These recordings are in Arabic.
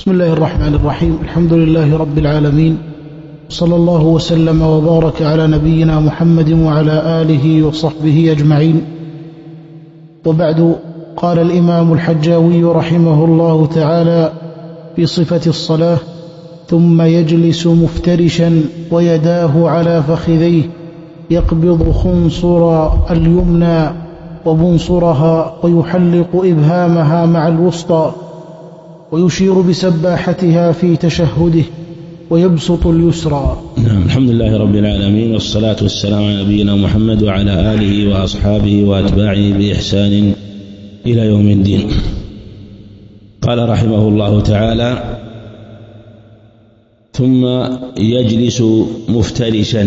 بسم الله الرحمن الرحيم. الحمد لله رب العالمين، صلى الله وسلم وبارك على نبينا محمد وعلى آله وصحبه أجمعين. وبعد، قال الإمام الحجاوي رحمه الله تعالى في صفة الصلاة: ثم يجلس مفترشا ويداه على فخذيه يقبض خنصر اليمنى وبنصرها ويحلق إبهامها مع الوسطى ويشير بسباحتها في تشهده ويبسط اليسرى. الحمد لله رب العالمين، والصلاة والسلام على نبينا محمد وعلى آله وأصحابه وأتباعه بإحسان إلى يوم الدين. قال رحمه الله تعالى: ثم يجلس مفترشا،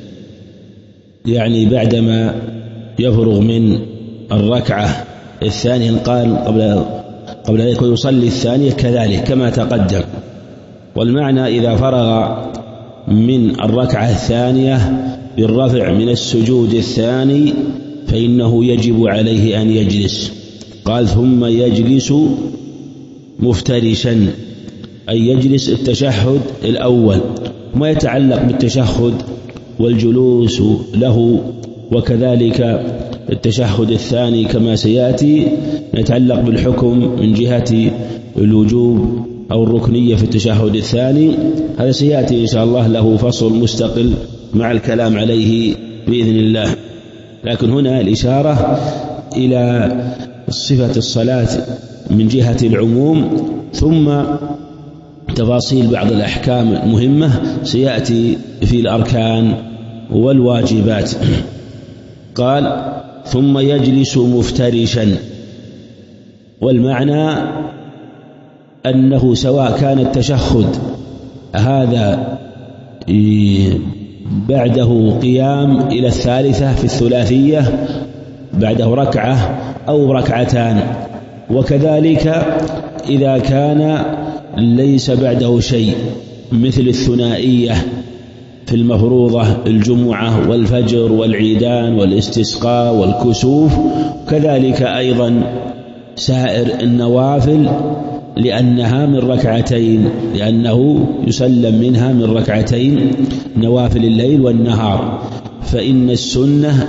يعني بعدما يفرغ من الركعة الثانية. قال قبل ذلك ويصلي الثانية كذلك كما تقدم. والمعنى إذا فرغ من الركعة الثانية بالرفع من السجود الثاني فإنه يجب عليه أن يجلس. قال: ثم يجلس مفترشا، أي يجلس التشهد الأول، ما يتعلق بالتشهد والجلوس له، وكذلك التشهد الثاني كما سيأتي يتعلق بالحكم من جهة الوجوب أو الركنية في التشهد الثاني. هذا سيأتي إن شاء الله له فصل مستقل مع الكلام عليه بإذن الله. لكن هنا الإشارة إلى صفة الصلاة من جهة العموم، ثم تفاصيل بعض الأحكام المهمة سيأتي في الأركان والواجبات. قال: ثم يجلس مفترشا، والمعنى أنه سواء كان التشهد هذا بعده قيام إلى الثالثة في الثلاثية، بعده ركعة أو ركعتان، وكذلك إذا كان ليس بعده شيء مثل الثنائية في المفروضة الجمعة والفجر والعيدان والاستسقاء والكسوف، كذلك أيضا سائر النوافل لأنها من ركعتين، لأنه يسلم منها من ركعتين نوافل الليل والنهار. فإن السنة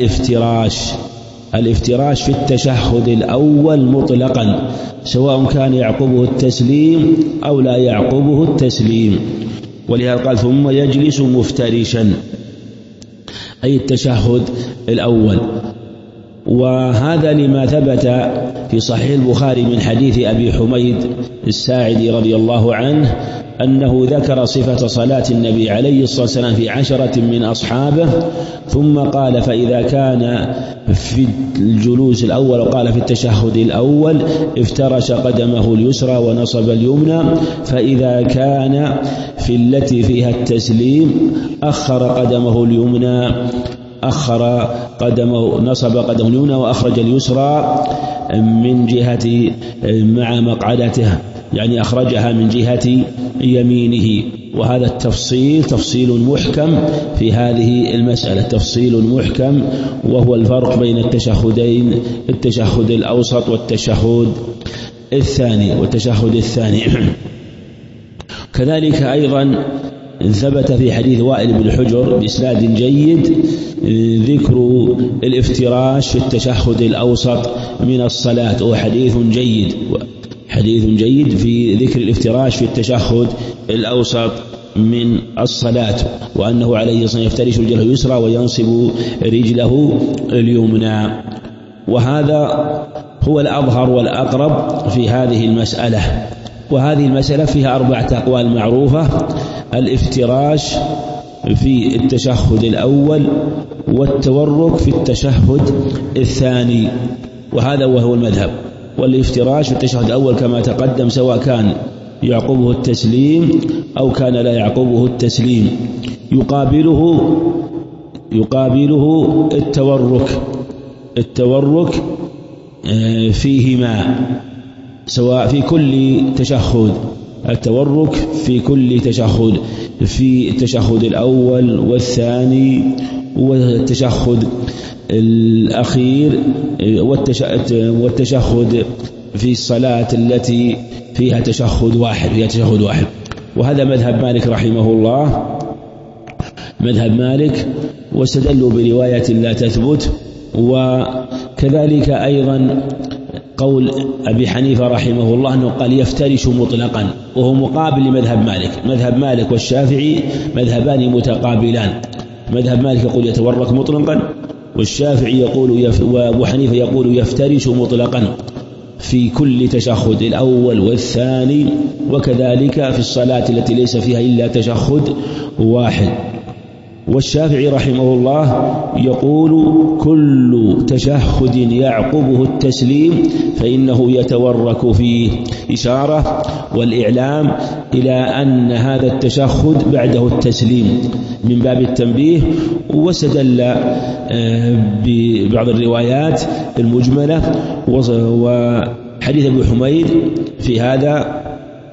الافتراش في التشهد الأول مطلقا، سواء كان يعقبه التسليم أو لا يعقبه التسليم. ولهذا قال: ثم يجلس مفترشا، أي التشهد الأول. وهذا لما ثبت في صحيح البخاري من حديث أبي حميد الساعدي رضي الله عنه أنه ذكر صفة صلاة النبي عليه الصلاة والسلام في 10 من أصحابه، ثم قال: فإذا كان في الجلوس الأول، وقال في التشهد الأول افترش قدمه اليسرى ونصب اليمنى، فإذا كان في التي فيها التسليم أخر قدمه اليمنى، نصب قدمه اليمنى وأخرج اليسرى من جهة مع مقعدته، يعني أخرجها من جهة يمينه. وهذا التفصيل تفصيل محكم في هذه المسألة، تفصيل محكم، وهو الفرق بين التشهدين: التشهد الأوسط والتشهد الثاني. كذلك أيضا ثبت في حديث وائل بن حجر بإسناد جيد ذكر الافتراش في التشهد الأوسط من الصلاة، وهو حديث جيد في ذكر الافتراش في التشهد الأوسط من الصلاة، وأنه عليه الصلاة والسلام يفترش رجله اليسرى وينصب رجله اليمنى. وهذا هو الأظهر والأقرب في هذه المسألة. وهذه المسألة فيها 4 أقوال معروفة: الافتراش في التشهد الأول، والتورك في التشهد الثاني، وهذا وهو المذهب. والافتراش في التشهد الأول كما تقدم، سواء كان يعقبه التسليم أو كان لا يعقبه التسليم. يقابله التورك فيهما، سواء في كل تشهد، التورك في كل تشهد، في التشهد الأول والثاني والتشهد الأخير والتشهد في الصلاة التي فيها تشهد واحد، وهذا مذهب مالك رحمه الله، مذهب مالك، واستدلوا برواية لا تثبت. وكذلك أيضا قول أبي حنيفة رحمه الله أنه قال يفترش مطلقا، وهو مقابل لمذهب مالك. مذهب مالك والشافعي مذهبان متقابلان، مذهب مالك يقول يتورك مطلقا، والشافعي يقول وأبو حنيفة يقول يفترش مطلقا في كل تشهد الأول والثاني، وكذلك في الصلاة التي ليس فيها إلا تشهد واحد. والشافعي رحمه الله يقول كل تشهد يعقبه التسليم فإنه يتورك فيه، إشارة والإعلام إلى أن هذا التشهد بعده التسليم من باب التنبيه. واستدل ببعض الروايات المجملة وحديث أبي حميد في هذا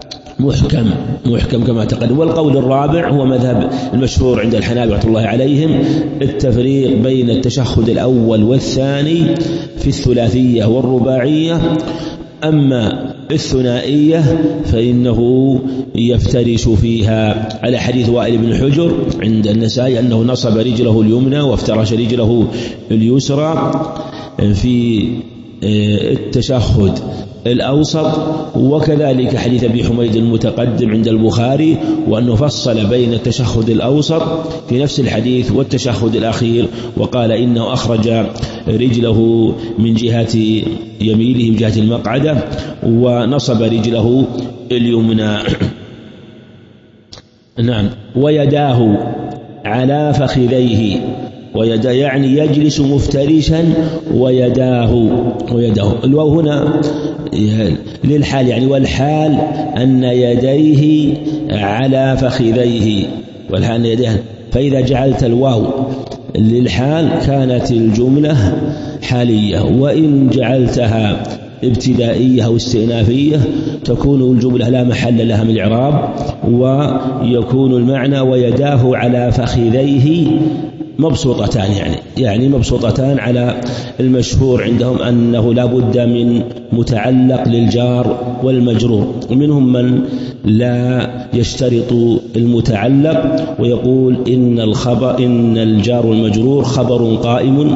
محكم كما تقدم. والقول الرابع هو مذهب المشهور عند الحنابلة رحمة الله عليهم، التفريق بين التشهد الأول والثاني في الثلاثية والرباعية، أما الثنائية فإنه يفترش فيها، على حديث وائل بن حجر عند النسائي أنه نصب رجله اليمنى وافترش رجله اليسرى في التشهد الأوسط. وكذلك حديث أبي حميد المتقدم عند البخاري، وأنه فصل بين التشهد الأوسط في نفس الحديث والتشهد الأخير، وقال إنه أخرج رجله من جهة يمينه من جهة المقعدة ونصب رجله اليمنى. نعم. ويداه على فخذيه، يعني يجلس مفترشا ويداه الواو هنا للحال، يعني والحال أن يديه على فخذيه، والحال أن يديه. فإذا جعلت الواو للحال كانت الجملة حالية، وإن جعلتها ابتدائية أو استئنافية تكون الجملة لا محل لها من الإعراب، ويكون المعنى ويداه على فخذيه مبسوطتان، يعني مبسوطتان على المشهور عندهم أنه لا بد من متعلق للجار والمجرور، ومنهم من لا يشترط المتعلق ويقول إن الجار والمجرور خبر قائم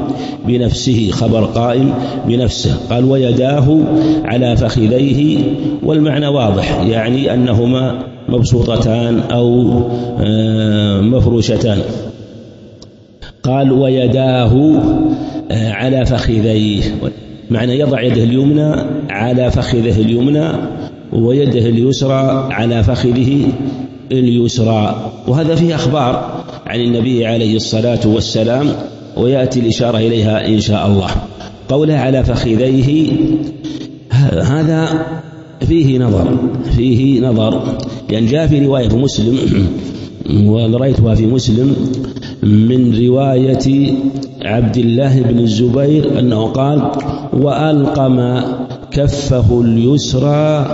بنفسه، قال ويداه على فخذيه، والمعنى واضح، يعني أنهما مبسوطتان أو مفروشتان. قال ويداه على فخذيه، معنى يضع يده اليمنى على فخذه اليمنى ويده اليسرى على فخذه اليسرى. وهذا فيه أخبار عن النبي عليه الصلاة والسلام، ويأتي الإشارة إليها إن شاء الله. قوله على فخذيه هذا فيه نظر، يعني جاء في رواية في مسلم، ورأيتها في مسلم من رواية عبد الله بن الزبير أنه قال وألقم كفه اليسرى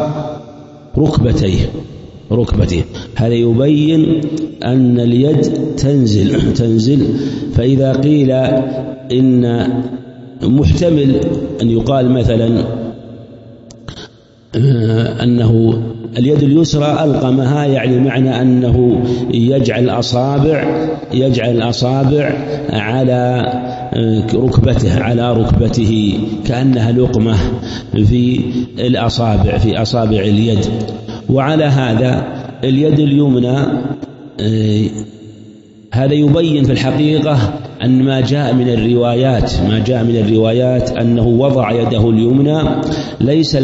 ركبتيه. هذا يبين أن اليد تنزل. فإذا قيل إن محتمل أن يقال مثلا أنه اليد اليسرى ألقمها، يعني معنى أنه يجعل الأصابع على ركبته كأنها لقمة في الأصابع، في أصابع اليد. وعلى هذا اليد اليمنى هذا يبين في الحقيقة أن ما جاء من الروايات أنه وضع يده اليمنى ليس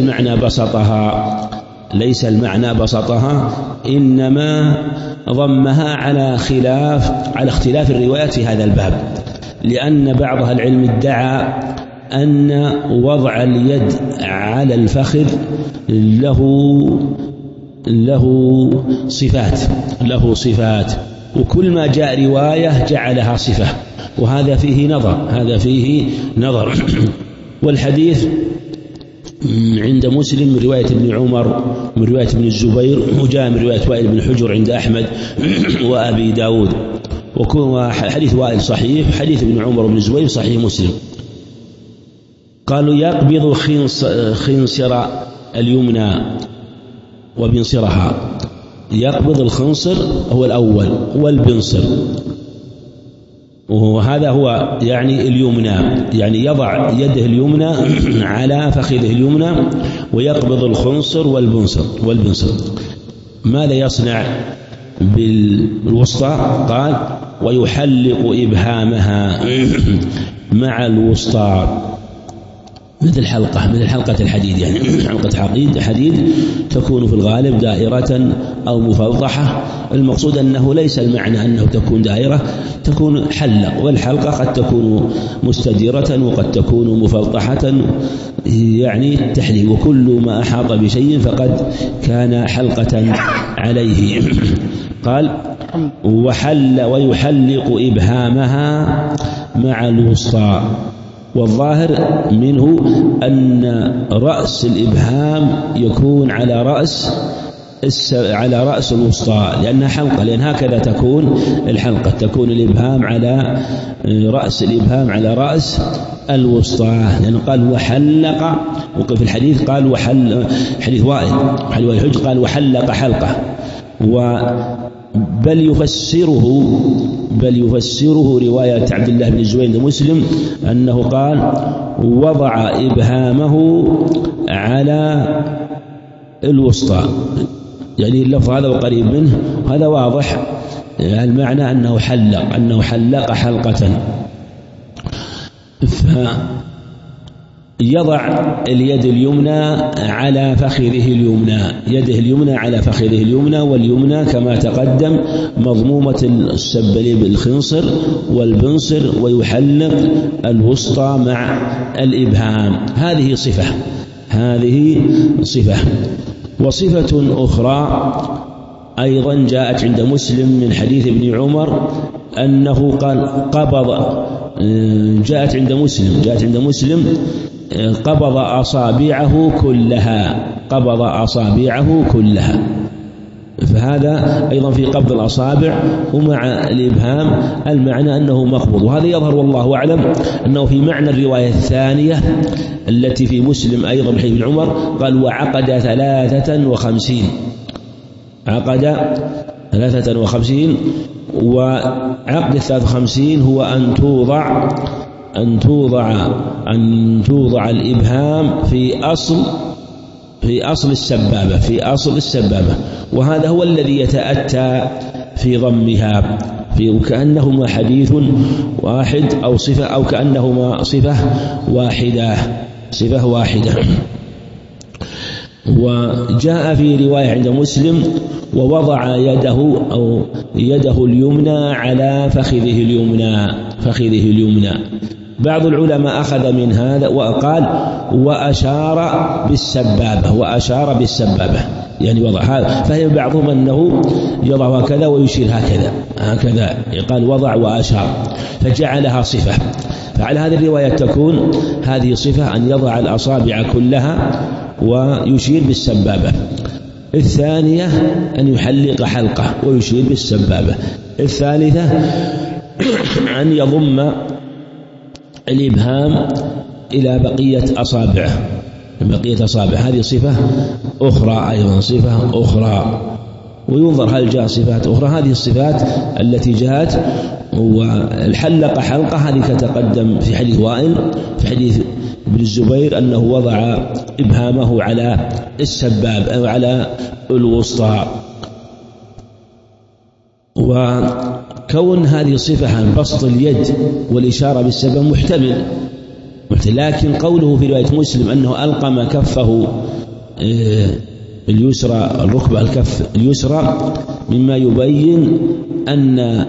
المعنى بسطها، إنما ضمها على اختلاف الروايات في هذا الباب، لأن بعض أهل العلم ادعى أن وضع اليد على الفخذ له صفات، وكل ما جاء رواية جعلها صفة، وهذا فيه نظر. والحديث عند مسلم من رواية ابن عمر من رواية ابن الزبير، وجاء من رواية وائل بن حجر عند أحمد وأبي داود، وحديث وائل صحيح، حديث ابن عمر وابن الزبير صحيح مسلم. قالوا يقبض خنصر اليمنى وبنصرها. يقبض الخنصر هو الأول والبنصر، وهذا هو يعني اليمنى، يعني يضع يده اليمنى على فخذه اليمنى ويقبض الخنصر والبنصر. ماذا يصنع بالوسطى؟ قال ويحلق إبهامها مع الوسطى مثل حلقة الحديد، يعني حلقة حديد تكون في الغالب دائرة أو مفضحة. المقصود أنه ليس المعنى أنه تكون دائرة، تكون حلق، والحلقة قد تكون مستديرة وقد تكون مفضحة، يعني التحليق، وكل ما أحاط بشيء فقد كان حلقة عليه. قال ويحلق إبهامها مع الوسطى. والظاهر منه أن رأس الإبهام يكون على رأس الوسطى، لأنها حلقة، لأن هكذا تكون الحلقة، تكون الإبهام على رأس رأس الوسطى. لأنه قال وحلق، وفي الحديث قال حديث وائل الحج قال وحلق حلقة. بل يفسره رواية عبد الله بن الزبير عند مسلم أنه قال وضع إبهامه على الوسطى، يعني اللفظ هذا وقريب منه، هذا واضح المعنى أنه حلق حلقة. يضع اليد اليمنى على فخذه اليمنى، يده اليمنى على فخذه اليمنى، واليمنى كما تقدم مضمومة السبل بالخنصر والبنصر، ويحلق الوسطى مع الإبهام. هذه صفة. وصفة أخرى أيضا جاءت عند مسلم من حديث ابن عمر أنه قال قبض، جاءت عند مسلم قبض أصابعه كلها. فهذا أيضا في قبض الأصابع ومع الإبهام المعنى أنه مقبوض. وهذا يظهر والله أعلم أنه في معنى الرواية الثانية التي في مسلم أيضا بحديث ابن عمر قال وعقد 53. عقد 53، وعقد 53 هو أن توضع الإبهام في أصل السبابة، وهذا هو الذي يتأتى في ضمها، وكأنهما حديث واحد أو صفة، أو كأنهما صفة واحدة. وجاء في رواية عند مسلم ووضع يده اليمنى على فخذه اليمنى. بعض العلماء أخذ من هذا وقال وأشار بالسبابة، يعني وضع هذا. فهم بعضهم أنه يضع هكذا ويشير هكذا، قال وضع وأشار فجعلها صفة. فعلى هذه الرواية تكون هذه صفة، أن يضع الأصابع كلها ويشير بالسبابة. الثانية أن يحلق حلقة ويشير بالسبابة. الثالثة أن يضم الإبهام إلى بقية أصابعه. هذه صفة أخرى أيضا، وينظر هل جاء صفات أخرى. هذه الصفات التي جاءت، والحلق حلقة هذه كتقدم في حديث وائل، في حديث ابن الزبير أنه وضع إبهامه على السباب أو على الوسطى. وكون هذه صفة عن بسط اليد والإشارة بالسبب محتمل، لكن قوله في رواية مسلم أنه ألقم كفه اليسرى الركبة الكف اليسرى، مما يبين أن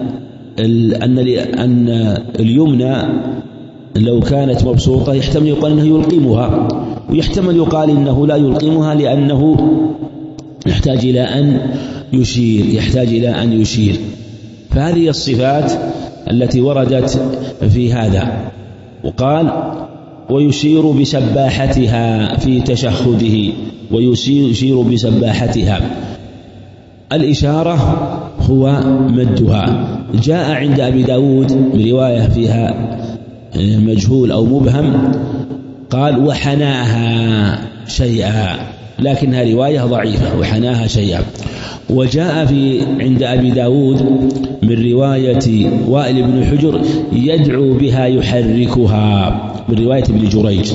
اليمنى لو كانت مبسوطة يحتمل يقال أنه يلقمها، ويحتمل يقال إنه لا يلقمها لأنه يحتاج إلى أن يشير. فهذه الصفات التي وردت في هذا. وقال ويشير بسباحتها في تشهده، ويشير بسباحتها. الإشارة هو مدها. جاء عند أبي داود برواية فيها مجهول أو مبهم قال وحناها شيئا، لكنها رواية ضعيفة، وحناها شيئا. وجاء عند أبي داود من رواية وائل بن حجر يدعو بها يحركها، من رواية ابن جريج.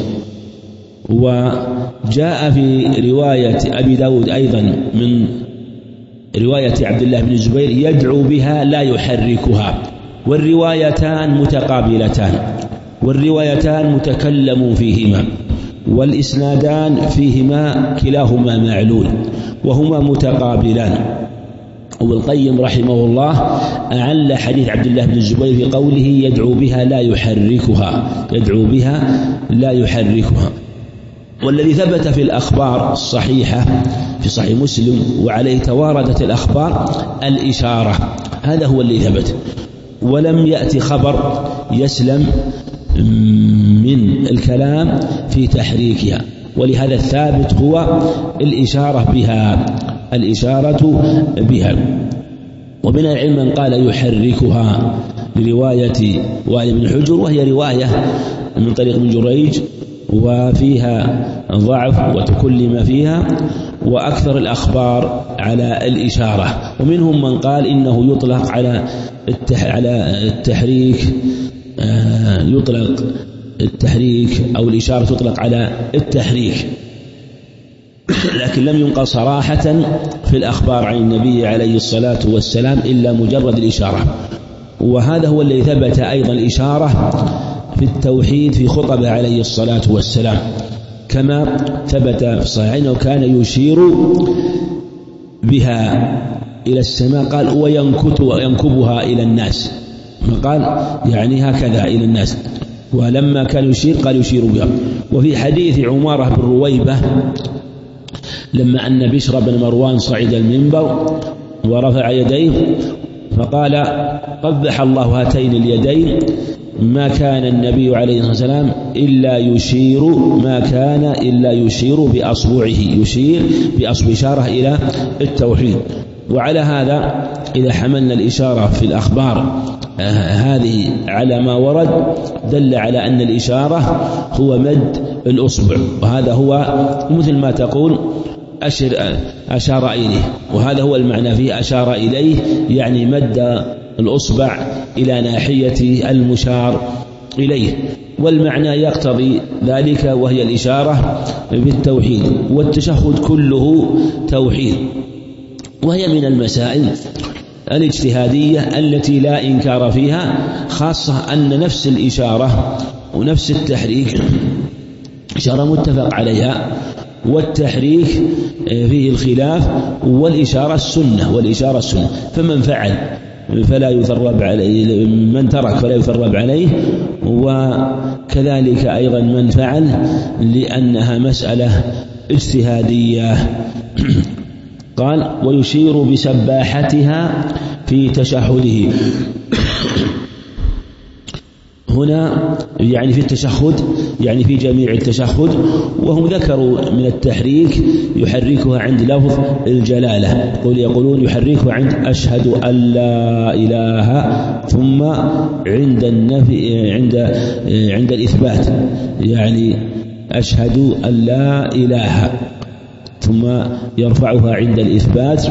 وجاء في رواية أبي داود أيضا من رواية عبد الله بن الزبير يدعو بها لا يحركها، والروايتان متقابلتان، والروايتان متكلم فيهما، والإسنادان فيهما كلاهما معلول وهما متقابلان. والقيم رحمه الله أعل حديث عبد الله بن الزبير في قوله يدعو بها لا يحركها، يدعو بها لا يحركها. والذي ثبت في الأخبار الصحيحة في صحيح مسلم وعليه تواردت الأخبار الإشارة، هذا هو اللي ثبت، ولم يأتي خبر يسلم من الكلام في تحريكها، ولهذا الثابت هو الإشارة بها، الإشارة بها. ومن العلم من قال يحركها لرواية وائل بن حجر، وهي رواية من طريق ابن جريج وفيها ضعف وتكلم فيها، وأكثر الأخبار على الإشارة. ومنهم من قال إنه يطلق على التحريك، يطلق التحريك أو الإشارة تطلق على التحريك، لكن لم ينقل صراحة في الأخبار عن النبي عليه الصلاة والسلام إلا مجرد الإشارة. وهذا هو الذي ثبت أيضا الإشارة في التوحيد في خطبه عليه الصلاة والسلام، كما ثبت في الصحيحين وكان يشير بها إلى السماء، قال وينكبها إلى الناس، قال يعني هكذا إلى الناس. ولما كان يشير قال يشير بها. وفي حديث عمارة بن رويبة لما أن بشر بن مروان صعد المنبر ورفع يديه فقال قبح الله هاتين اليدين، ما كان النبي عليه الصلاة والسلام إلا يشير، ما كان إلا يشير بأصبعه، يشير بأصبع، إشارة إلى التوحيد. وعلى هذا إذا حملنا الإشارة في الأخبار هذه على ما ورد دل على أن الإشارة هو مد الأصبع، وهذا هو مثل ما تقول أشار إليه، وهذا هو المعنى فيه أشار إليه، يعني مد الأصبع إلى ناحية المشار إليه، والمعنى يقتضي ذلك، وهي الإشارة بالتوحيد. والتشهد كله توحيد، وهي من المسائل الاجتهادية التي لا إنكار فيها، خاصة أن نفس الإشارة ونفس التحريك إشارة متفق عليها، والتحريك فيه الخلاف، والإشارة السنة، والإشارة السنة، فمن فعل فلا يثرب عليه، من ترك فلا يثرب عليه، وكذلك أيضا من فعل، لأنها مسألة اجتهادية. قال ويشير بسباحتها في تشهده، هنا يعني في التشهد، يعني في جميع التشهد. وهم ذكروا من التحريك يحركها عند لفظ الجلالة، يقولون يحركها عند أشهد أن لا إله، ثم عند النفي عند الإثبات، يعني أشهد أن لا إله، ثم يرفعها عند الإثبات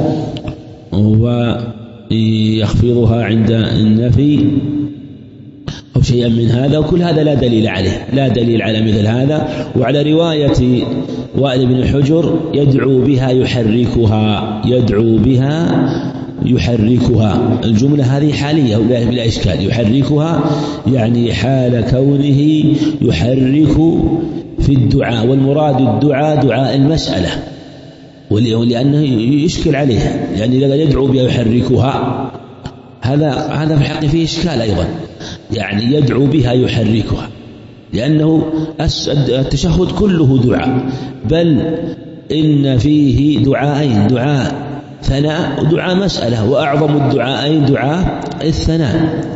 ويخفضها عند النفي أو شيئا من هذا. وكل هذا لا دليل عليه، لا دليل على مثل هذا. وعلى رواية وائل بن حجر يدعو بها يحركها، يدعو بها يحركها، الجملة هذه حالية بلا إشكال، يحركها يعني حال كونه يحرك في الدعاء، والمراد الدعاء دعاء المسألة، ولأنه يشكل عليه، يعني إذا يدعو بها يحركها هذا في الحق فيه إشكال أيضا، يعني يدعو بها يحركها، لأنه التشهد كله دعاء، بل إن فيه دعاءين، دعاء ثناء ودعاء مسألة، وأعظم الدعاءين دعاء الثناء.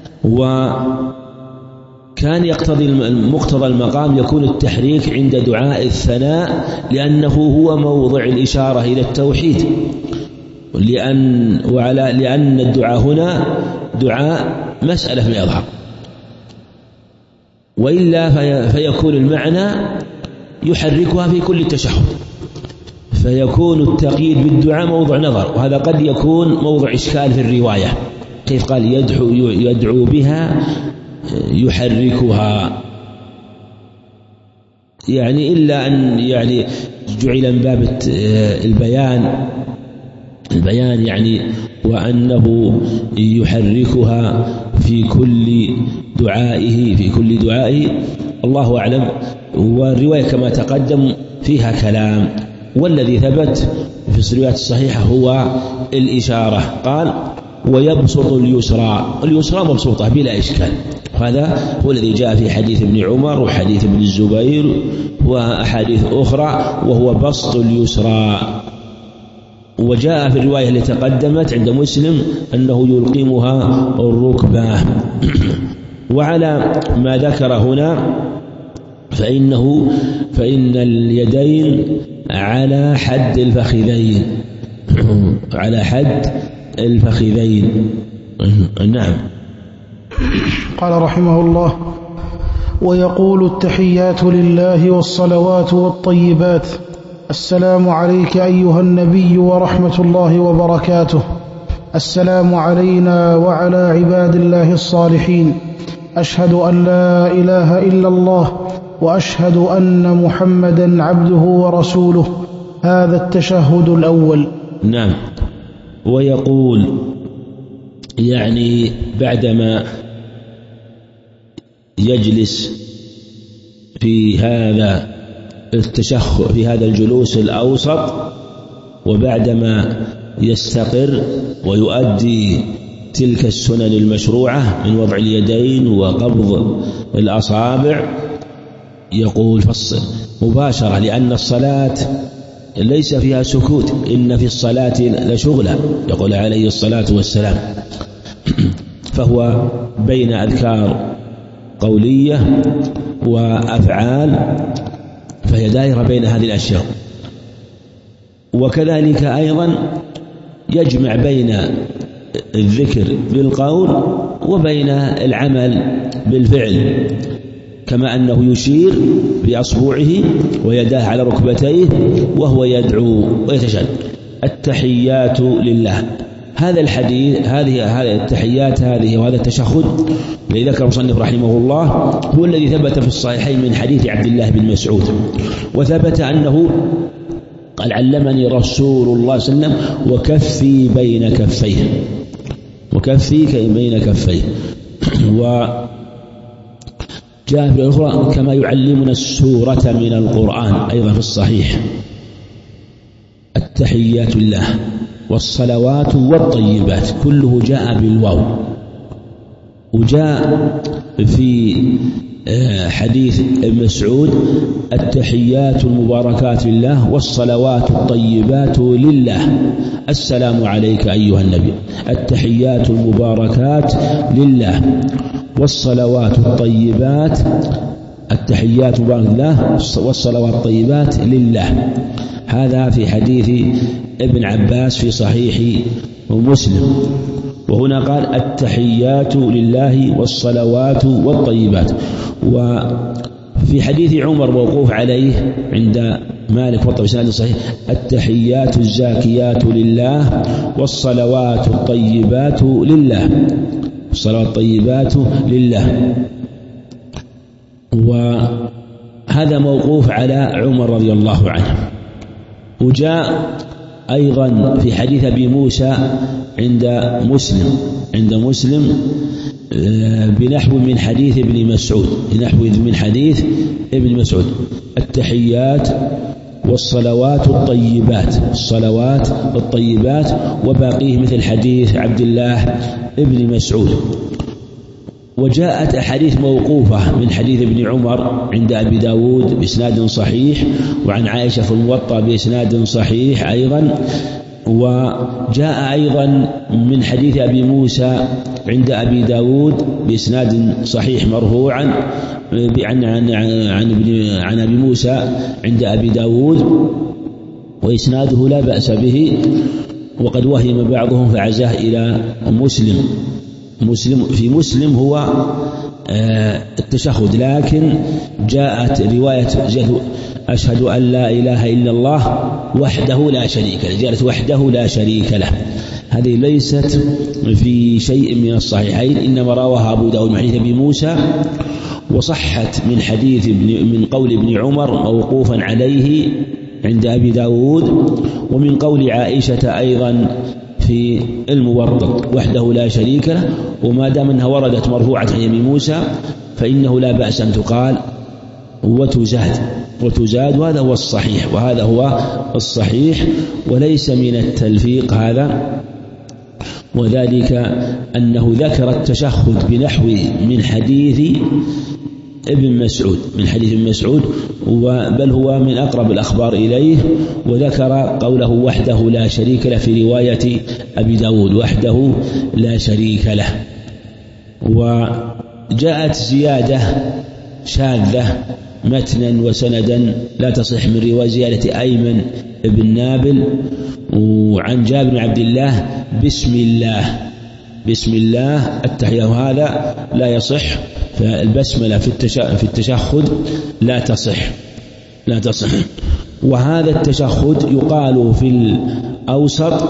وكان يقتضي مقتضى المقام يكون التحريك عند دعاء الثناء، لأنه هو موضع الإشارة إلى التوحيد، لأن الدعاء هنا دعاء مسألة ما يظهر. وإلا فيكون المعنى يحركها في كل التشهد، فيكون التقييد بالدعاء موضع نظر، وهذا قد يكون موضع إشكال في الرواية. كيف قال يدعو بها يحركها؟ يعني إلا أن يعني جعل من باب البيان يعني، وأنه يحركها في كل دعائه الله أعلم. والرواية كما تقدم فيها كلام، والذي ثبت في الروايات الصحيحة هو الإشارة. قال ويبسط اليسرى مبسوطة بلا إشكال، هذا هو الذي جاء في حديث ابن عمر وحديث ابن الزبير وأحاديث أخرى، وهو بسط اليسرى. وجاء في الرواية التي تقدمت عند مسلم أنه يلقمها الركبة. وعلى ما ذكر هنا فإن اليدين على حد الفخذين. نعم. قال رحمه الله: ويقول التحيات لله والصلوات والطيبات: السلام عليك أيها النبي ورحمة الله وبركاته، السلام علينا وعلى عباد الله الصالحين، أشهد أن لا إله إلا الله وأشهد أن محمدا عبده ورسوله. هذا التشهد الأول. نعم. ويقول يعني بعدما يجلس في هذا التشهد في هذا الجلوس الأوسط، وبعدما يستقر ويؤدي تلك السنن المشروعة من وضع اليدين وقبض الأصابع، يقول فصل مباشرة، لأن الصلاة ليس فيها سكوت، إن في الصلاة لشغلا، يقول عليه الصلاة والسلام. فهو بين أذكار قولية وأفعال، فهي دائرة بين هذه الأشياء. وكذلك أيضا يجمع بين الذكر بالقول وبين العمل بالفعل، كما أنه يشير بأصبعه ويداه على ركبتيه وهو يدعو ويتشهد. التحيات لله، هذا الحديث هذه التحيات هذه وهذا التشهد الذي ذكر المصنف رحمه الله هو الذي ثبت في الصحيحين من حديث عبد الله بن مسعود، وثبت أنه قال: علمني رسول الله صلى الله عليه وسلم وكفي بين كفيه. وجاء في الأخرى: كما يعلمنا السورة من القرآن، أيضا في الصحيح. التحيات لله والصلوات والطيبات كله جاء بالواو. وجاء في حديث ابن مسعود: التحيات المباركات لله والصلوات الطيبات لله، السلام عليك أيها النبي. التحيات المباركات لله والصلوات الطيبات، التحيات المباركات لله والصلوات الطيبات لله. هذا في حديث ابن عباس في صحيح مسلم. وهنا قال: التحيات لله والصلوات والطيبات. وفي حديث عمر موقوف عليه عند مالك وطب بسند صحيح: التحيات الزاكيات لله والصلوات الطيبات لله، الصلوات الطيبات لله. وهذا موقوف على عمر رضي الله عنه. وجاء أيضا في حديث أبي موسى عند مسلم بنحو من حديث ابن مسعود، التحيات والصلوات الطيبات، الصلوات الطيبات، وباقيه مثل حديث عبد الله ابن مسعود. وجاءت أحاديث موقوفة من حديث ابن عمر عند أبي داود بإسناد صحيح، وعن عائشة في الموطأ بإسناد صحيح أيضا. وجاء أيضا من حديث أبي موسى عند أبي داود بإسناد صحيح مرفوعا عن أبي موسى عند أبي داود، وإسناده لا بأس به. وقد وهم بعضهم فعزاه إلى مسلم. في مسلم هو التشهد، لكن جاءت رواية أشهد أن لا إله إلا الله وحده لا شريك له، جاءت وحده لا شريك له، هذه ليست في شيء من الصحيحين، إنما رواها أبو داود من حديث أبي موسى، وصحت من قول ابن عمر موقوفا عليه عند أبي داود، ومن قول عائشة أيضا في الموطأ وحده لا شريك له. وما دام أنها وردت مرفوعة عن أبي موسى فإنه لا بأس أن تقال وتزاد، وهذا هو الصحيح، وهذا هو الصحيح وليس من التلفيق هذا، وذلك أنه ذكر التشهد بنحو من حديث ابن مسعود، بل هو من أقرب الأخبار إليه، وذكر قوله وحده لا شريك له في رواية أبي داود وحده لا شريك له. وجاءت زيادة شاذة متنا وسندا لا تصح من رواية زيادة أيمن بن نابل وعن جابر بن عبد الله بسم الله التحية، وهذا لا يصح، فالبسملة في التشهد لا تصح. وهذا التشهد يقال في الأوسط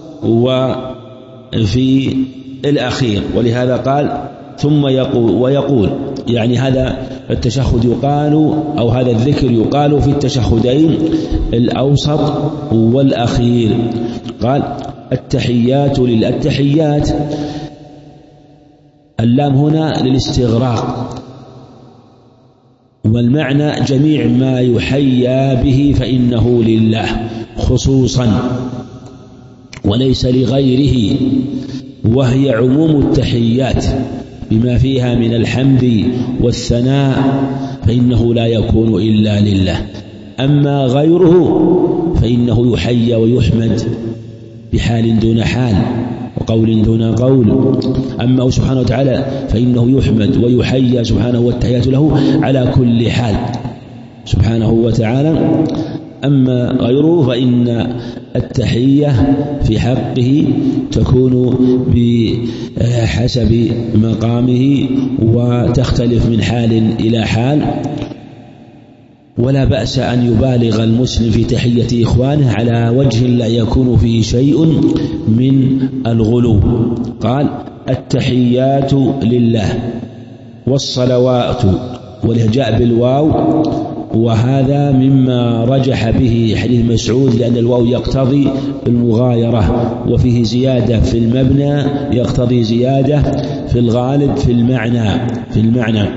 وفي الأخير، ولهذا قال ثم ويقول، يعني هذا التشهد يقال أو هذا الذكر يقال في التشهدين الأوسط والأخير. قال التحيات التحيات، اللام هنا للاستغراق، والمعنى جميع ما يحيى به فإنه لله خصوصا وليس لغيره، وهي عموم التحيات بما فيها من الحمد والثناء فإنه لا يكون إلا لله، أما غيره فإنه يحيى ويحمد بحال دون حال وقول دون قول. أما سبحانه وتعالى فإنه يحمد ويحيى سبحانه والتحيات له على كل حال سبحانه وتعالى. أما غيره فإن التحية في حقه تكون بحسب مقامه وتختلف من حال إلى حال، ولا بأس أن يبالغ المسلم في تحية إخوانه على وجه لا يكون فيه شيء من الغلو. قال التحيات لله والصلوات، ولهجاء بالواو، وهذا مما رجح به حديث مسعود، لأن الواو يقتضي المغايرة، وفيه زيادة في المبنى يقتضي زيادة في الغالب في المعنى.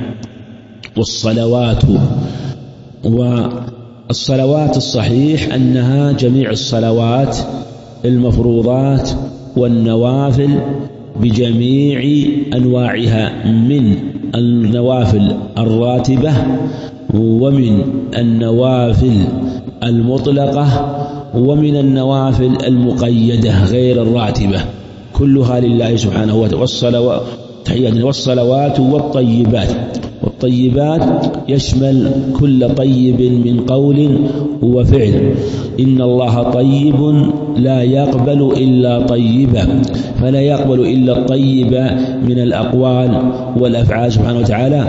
والصلوات الصحيح أنها جميع الصلوات المفروضات والنوافل بجميع أنواعها، من النوافل الراتبة ومن النوافل المطلقة ومن النوافل المقيدة غير الراتبة، كلها لله سبحانه وتعالى. والصلوات والطيبات يشمل كل طيب من قول وفعل، إن الله طيب لا يقبل إلا طيبا، فلا يقبل إلا الطيب من الأقوال والأفعال سبحانه وتعالى،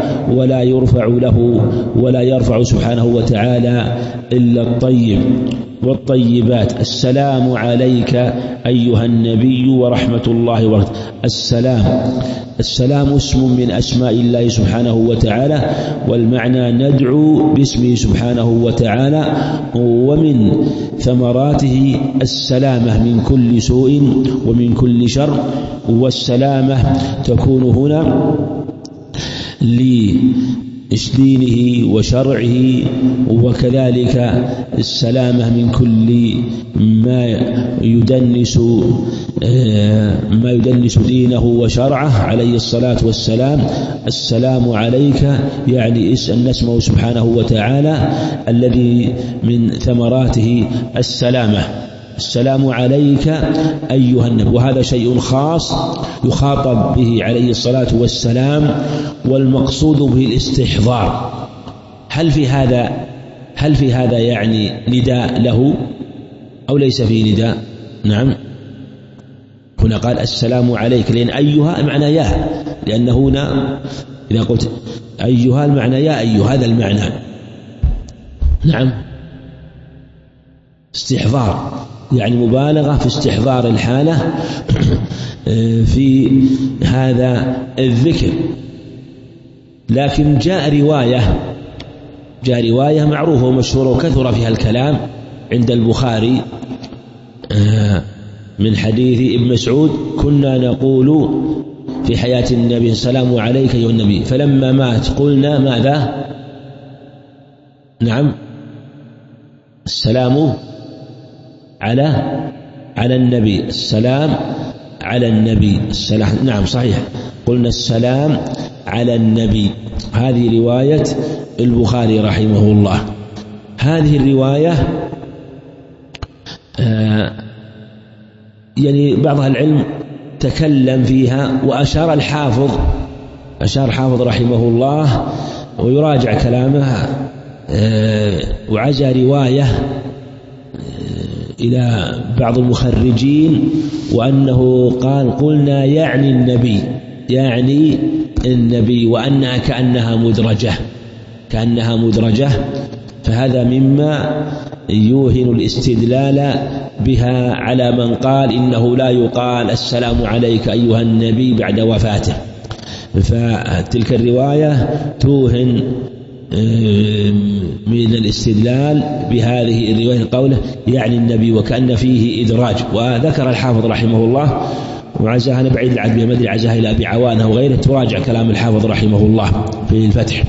ولا يرفع سبحانه وتعالى إلا الطيب. والطيبات السلام عليك أيها النبي ورحمة الله وبركاته. السلام اسم من أسماء الله سبحانه وتعالى، والمعنى ندعو باسمه سبحانه وتعالى، ومن ثمراته السلامة من كل سوء ومن كل شر، والسلامة تكون هنا دينه وشرعه، وكذلك السلامة من كل ما يدنس دينه وشرعه عليه الصلاة والسلام. السلام عليك يعني أن اسمه سبحانه وتعالى الذي من ثمراته السلام عليك أيها النبي، وهذا شيء خاص يخاطب به عليه الصلاة والسلام، والمقصود به الاستحضار. هل في هذا يعني نداء له أو ليس فيه نداء؟ نعم، هنا قال السلام عليك، لأن أيها معنى يا، لأن هنا إذا قلت أيها المعنى يا أيها، هذا المعنى. نعم، استحضار، يعني مبالغة في استحضار الحالة في هذا الذكر. لكن جاء رواية معروفة ومشهورة وكثر فيها الكلام عند البخاري من حديث ابن مسعود: كنا نقول في حياة النبي السلام عليك أيها النبي، فلما مات قلنا ماذا؟ نعم، السلام على النبي، السلام على النبي، السلام. نعم صحيح، قلنا السلام على النبي. هذه رواية البخاري رحمه الله. هذه الرواية يعني بعض العلم تكلم فيها وأشار الحافظ رحمه الله، ويراجع كلامه، وعزى رواية إلى بعض المخرجين وأنه قال قلنا يعني النبي وأنها كأنها مدرجة، فهذا مما يوهن الاستدلال بها على من قال إنه لا يقال السلام عليك أيها النبي بعد وفاته. فتلك الرواية توهن من الاستدلال بهذه الرواية قوله يعني النبي، وكأن فيه إدراج. وذكر الحافظ رحمه الله، وعزاها أنا بعيد العد بمدري عزاها إلى أبي عوانة وغيره، تراجع كلام الحافظ رحمه الله في الفتح.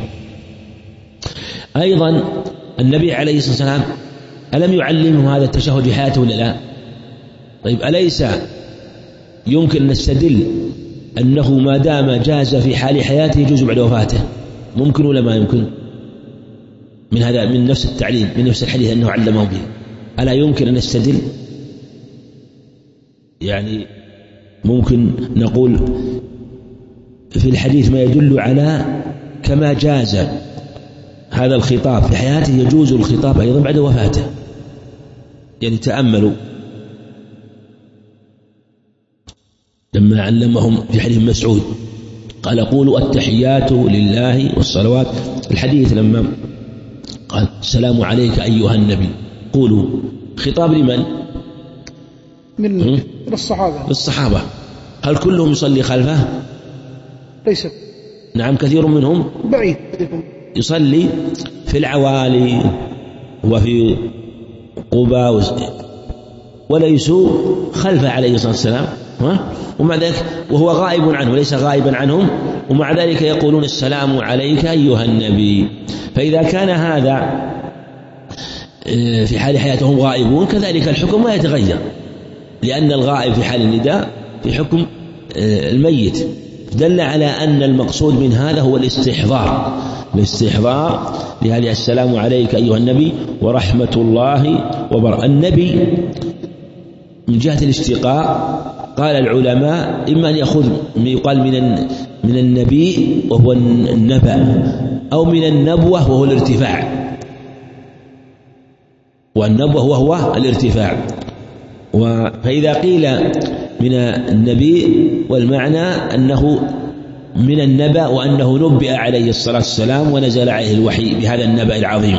أيضا النبي عليه الصلاة والسلام ألم يعلمه هذا التشهد في حياته ولا لا؟ طيب أليس يمكن أن نستدل أنه ما دام جاز في حال حياته يجوز بعد وفاته؟ ممكن ولا ما يمكن؟ من نفس التعليم، من نفس الحديث أنه علمه به، ألا يمكن أن نستدل؟ يعني ممكن نقول في الحديث ما يدل على كما جاز هذا الخطاب في حياته يجوز الخطاب أيضا بعد وفاته. يعني تأملوا لما علمهم في حديث مسعود قال قولوا التحيات لله والصلوات، الحديث لما قال السلام عليك أيها النبي، قولوا خطاب لمن؟ من الصحابة. هل كلهم يصلي خلفه؟ ليس. نعم، كثير منهم بعيد يصلي في العوالي وفي قباء وليسوا خلفه عليه الصلاة والسلام، ومع ذلك وهو غائب عنه ليس غائبا عنهم، ومع ذلك يقولون السلام عليك أيها النبي. فإذا كان هذا في حال حياتهم غائبون كذلك الحكم ما يتغير، لأن الغائب في حال النداء في حكم الميت. دل على أن المقصود من هذا هو الاستحضار لهذه السلام عليك أيها النبي ورحمة الله وبركاته. النبي من جهة الاشتقاق قال العلماء إما أن يقال من النبي وهو النبأ، أو من النبوة وهو الارتفاع، والنبوة وهو الارتفاع. فإذا قيل من النبي والمعنى أنه من النبأ وأنه نبئ عليه الصلاة والسلام ونزل عليه الوحي بهذا النبأ العظيم،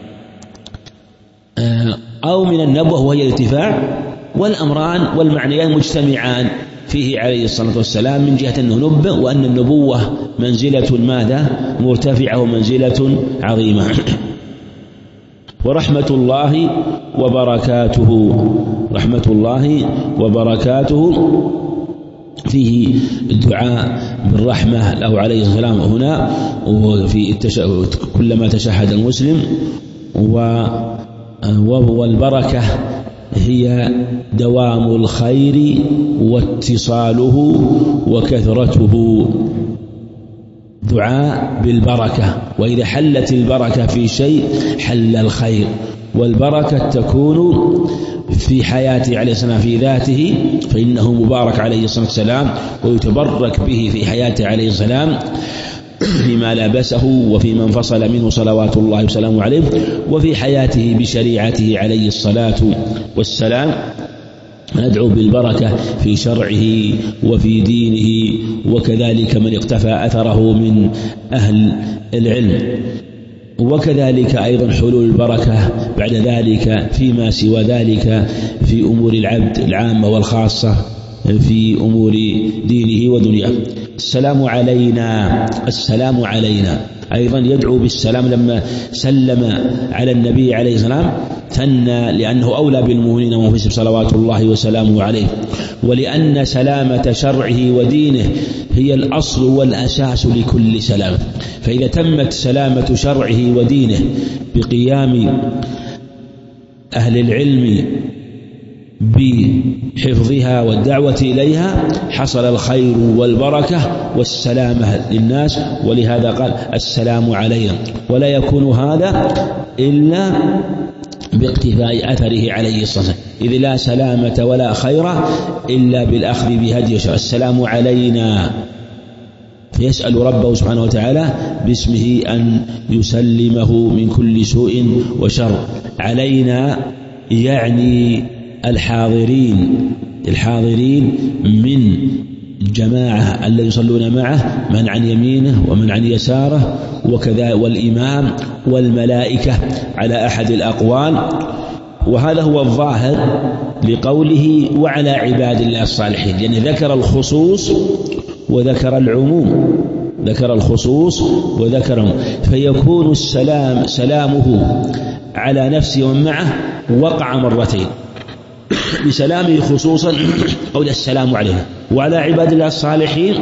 أو من النبوة وهي الارتفاع، والأمران والمعنيان مجتمعان فيه عليه الصلاة والسلام من جهة أنه نبئ وأن النبوة منزلة ماذا؟ مرتفعة ومنزلة عظيمة. ورحمة الله وبركاته فيه الدعاء بالرحمة له عليه السلام هنا، وفي كلما تشهد المسلم. والبركة هي دوام الخير واتصاله وكثرته، دعاء بالبركة. وإذا حلت البركة في شيء حل الخير، والبركة تكون في حياته عليه السلام في ذاته فإنه مبارك عليه الصلاة والسلام، ويتبرك به في حياته عليه السلام فيما لبسه وفيما انفصل منه صلوات الله وسلامه عليه، وفي حياته بشريعته عليه الصلاة والسلام. ندعو بالبركة في شرعه وفي دينه، وكذلك من اقتفى أثره من أهل العلم، وكذلك أيضا حلول البركة بعد ذلك فيما سوى ذلك في أمور العبد العامة والخاصة في أمور دينه ودنياه. السلام علينا، السلام علينا أيضا يدعو بالسلام لما سلم على النبي عليه السلام ثنى لأنه أولى بالمؤمنين ومحسن صلوات الله وسلامه عليه، ولأن سلامة شرعه ودينه هي الأصل والأساس لكل سلام. فإذا تمت سلامة شرعه ودينه بقيام أهل العلم بحفظها والدعوة إليها حصل الخير والبركة والسلامة للناس. ولهذا قال السلام علينا، ولا يكون هذا إلا باقتفاء أثره عليه الصلاة والسلام، إذ لا سلامة ولا خير إلا بالأخذ بهدي السلام علينا. فيسأل ربه سبحانه وتعالى باسمه أن يسلمه من كل سوء وشر. علينا يعني الحاضرين من جماعة الذين يصلون معه، من عن يمينه ومن عن يساره، وكذا والإمام والملائكة على أحد الأقوال. وهذا هو الظاهر لقوله وعلى عباد الله الصالحين، يعني ذكر الخصوص وذكر العموم، ذكر الخصوص وذكر العموم، فيكون سلامه على نفسه ومن معه وقع مرتين، بسلامه خصوصا قول السلام علينا، وعلى عباد الله الصالحين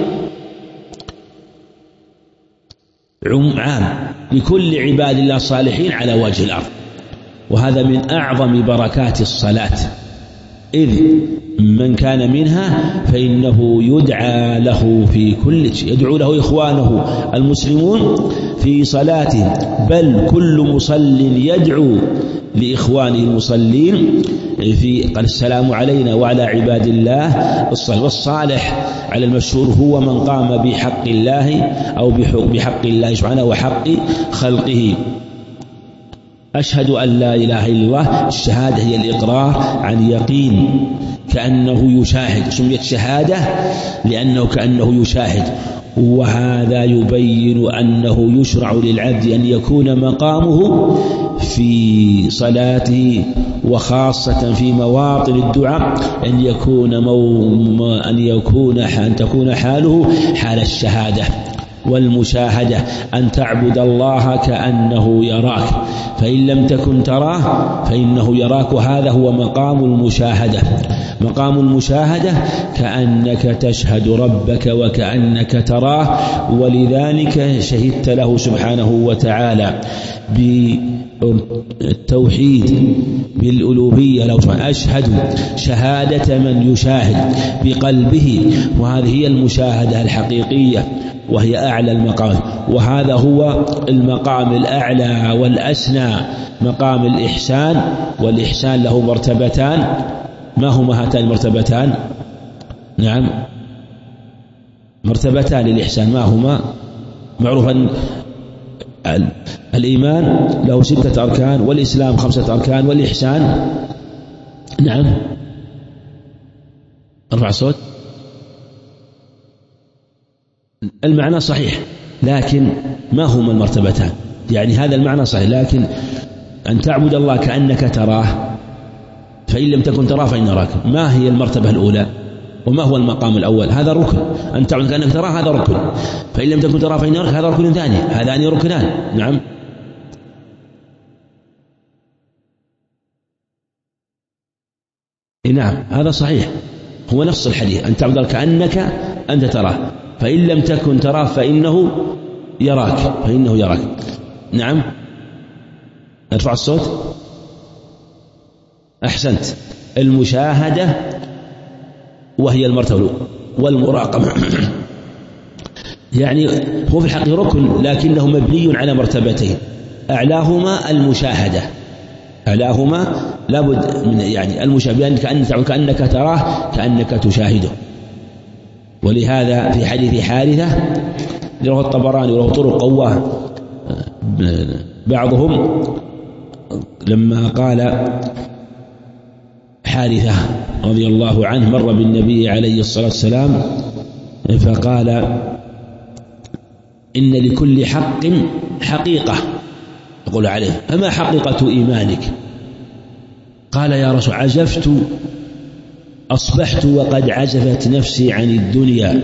عام لكل عباد الله الصالحين على وجه الأرض. وهذا من أعظم بركات الصلاة، إذ من كان منها فإنه يدعى له في كل شيء، يدعو له إخوانه المسلمون في صلاته، بل كل مصل يدعو لإخوانه المصلين في قال السلام علينا وعلى عباد الله الصالحين. والصالح على المشهور هو من قام بحق الله أو بحق الله سبحانه وحق خلقه. أشهد أن لا إله إلا الله، الشهادة هي الإقرار عن يقين كأنه يشاهد، سميت شهادة لأنه كأنه يشاهد. وهذا يبين أنه يشرع للعبد أن يكون مقامه في صلاته وخاصة في مواطن الدعاء أن تكون حاله حال الشهادة والمشاهدة، أن تعبد الله كأنه يراك، فإن لم تكن تراه فإنه يراك. وهذا هو مقام المشاهدة. مقام المشاهدة كأنك تشهد ربك وكأنك تراه، ولذلك شهدت له سبحانه وتعالى بالتوحيد بالألوهية له سبحانه. أشهد شهادة من يشاهد بقلبه، وهذه هي المشاهدة الحقيقية وهي أعلى المقام. وهذا هو المقام الأعلى والأسنى، مقام الإحسان. والإحسان له مرتبتان، ما هما هاتان المرتبتان؟ نعم، مرتبتان للإحسان، ما هما؟ معروفا الإيمان له 6 أركان، والإسلام 5 أركان، والإحسان نعم ارفع الصوت. المعنى صحيح، لكن ما هما المرتبتان؟ يعني هذا المعنى صحيح، لكن أن تعبد الله كأنك تراه، فإن لم تكن تراه فإن يراك. ما هي المرتبة الأولى وما هو المقام الأول؟ هذا ركن، أن تعبد كأنك تراه هذا ركن، فإن لم تكن تراه فإن يراك هذا ركن ثاني، هذان ركنان. نعم نعم هذا صحيح، هو نفس الحديث، أن تعبد كأنك أنت تراه، فإن لم تكن تراه فإنه يراك. نعم ارفع الصوت. أحسنت. المشاهدة وهي المرتبة، والمراقبة يعني هو في الحقيقة ركن، لكنه مبني على مرتبتين، أعلاهما المشاهدة، أعلاهما لابد من يعني المشاهدة، كأنك تراه كأنك تشاهده. ولهذا في حديث حارثة رواه الطبراني وله طرق قواه، بعضهم لما قال حارثة رضي الله عنه مر بالنبي عليه الصلاة والسلام فقال: إن لكل حق حقيقة. يقول عليه: فما حقيقة إيمانك؟ قال: يا رسول، عزفت، أصبحت وقد عزفت نفسي عن الدنيا،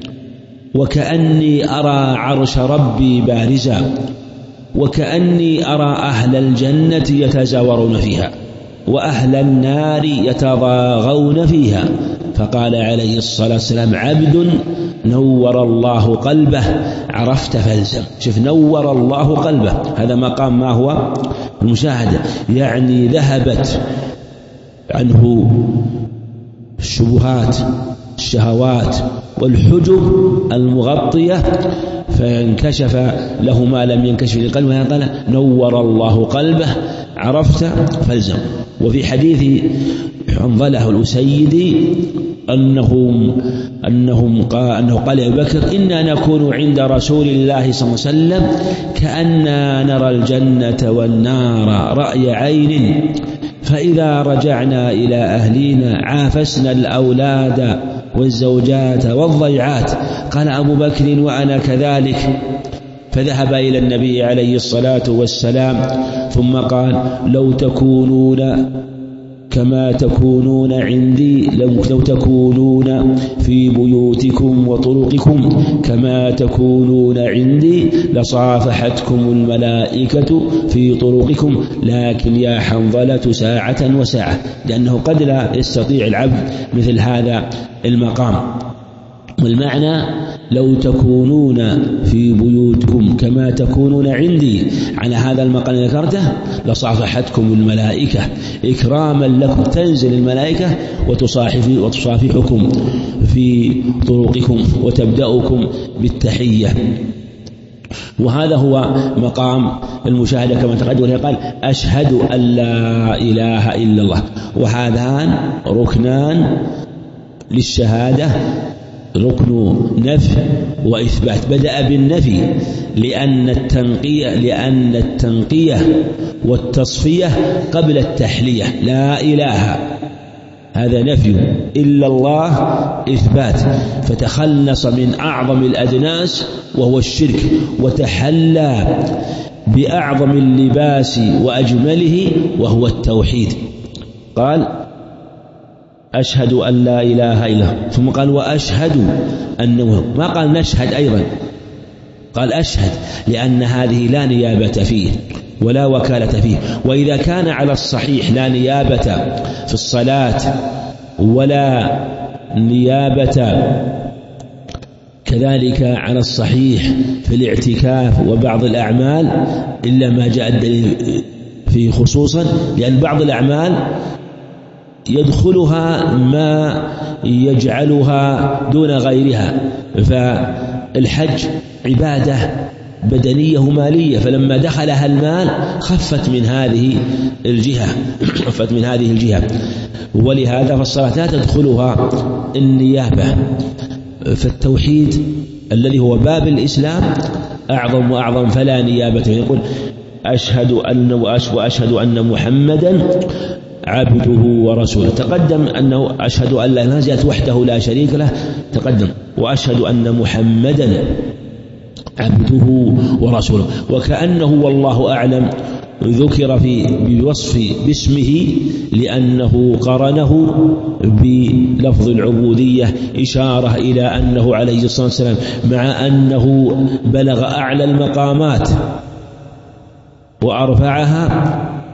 وكأني أرى عرش ربي بارزا، وكأني أرى أهل الجنة يتزاورون فيها وأهل النار يتضاغون فيها. فقال عليه الصلاة والسلام: عبد نور الله قلبه عرفت فالزم. شوف، نور الله قلبه، هذا مقام ما هو المشاهدة، يعني ذهبت عنه الشبهات الشهوات والحجب المغطية، فانكشف له ما لم ينكشف لقلبه. قال: نور الله قلبه عرفت فالزم. وفي حديث حنظلة الأسيدي أنه قال لأبي بكر: إنا نكون عند رسول الله صلى الله عليه وسلم كأننا نرى الجنة والنار رأي عين، فإذا رجعنا إلى أهلنا عافسنا الأولاد والزوجات والضيعات. قال أبو بكر: وأنا كذلك. فذهب إلى النبي عليه الصلاة والسلام ثم قال: لو تكونون كما تكونون عندي، لو تكونون في بيوتكم وطرقكم كما تكونون عندي لصافحتكم الملائكة في طرقكم، لكن يا حنظلة ساعة وساعة، لأنه قد لا يستطيع العبد مثل هذا المقام. والمعنى: لو تكونون في بيوتكم كما تكونون عندي، على هذا المقام ذكرته، لصافحتكم الملائكة إكراما لكم، تنزل الملائكة وتصافحكم في طرقكم وتبدأكم بالتحية. وهذا هو مقام المشاهدة كما تقدم. قال: أشهد أن لا إله إلا الله. وهذان ركنان للشهادة، ركن نفي وإثبات. بدأ بالنفي لأن التنقية والتصفية قبل التحلية. لا إله هذا نفي، إلا الله إثبات، فتخلص من أعظم الأدناس وهو الشرك، وتحلى بأعظم اللباس وأجمله وهو التوحيد. قال: أشهد أن لا إله إلا الله، ثم قال: وأشهد أنه، ما قال نشهد أيضا، قال أشهد، لأن هذه لا نيابة فيه ولا وكالة فيه. وإذا كان على الصحيح لا نيابة في الصلاة ولا نيابة كذلك على الصحيح في الاعتكاف وبعض الأعمال، إلا ما جاء الدليل فيه خصوصا، لأن بعض الأعمال يدخلها ما يجعلها دون غيرها. فالحج عبادة بدنية ومالية، فلما دخلها المال خفت من هذه الجهة، ولهذا فالصلاة لا تدخلها النيابة. فالتوحيد الذي هو باب الإسلام أعظم وأعظم، فلا نيابة. يقول: وأشهد أن محمدا عبده ورسوله. تقدم أنه أشهد أن لا إله إلا الله وحده لا شريك له، تقدم وأشهد أن محمدا عبده ورسوله. وكأنه والله أعلم ذكر بوصف باسمه لأنه قرنه بلفظ العبودية، إشارة إلى أنه عليه الصلاة والسلام مع أنه بلغ أعلى المقامات وأرفعها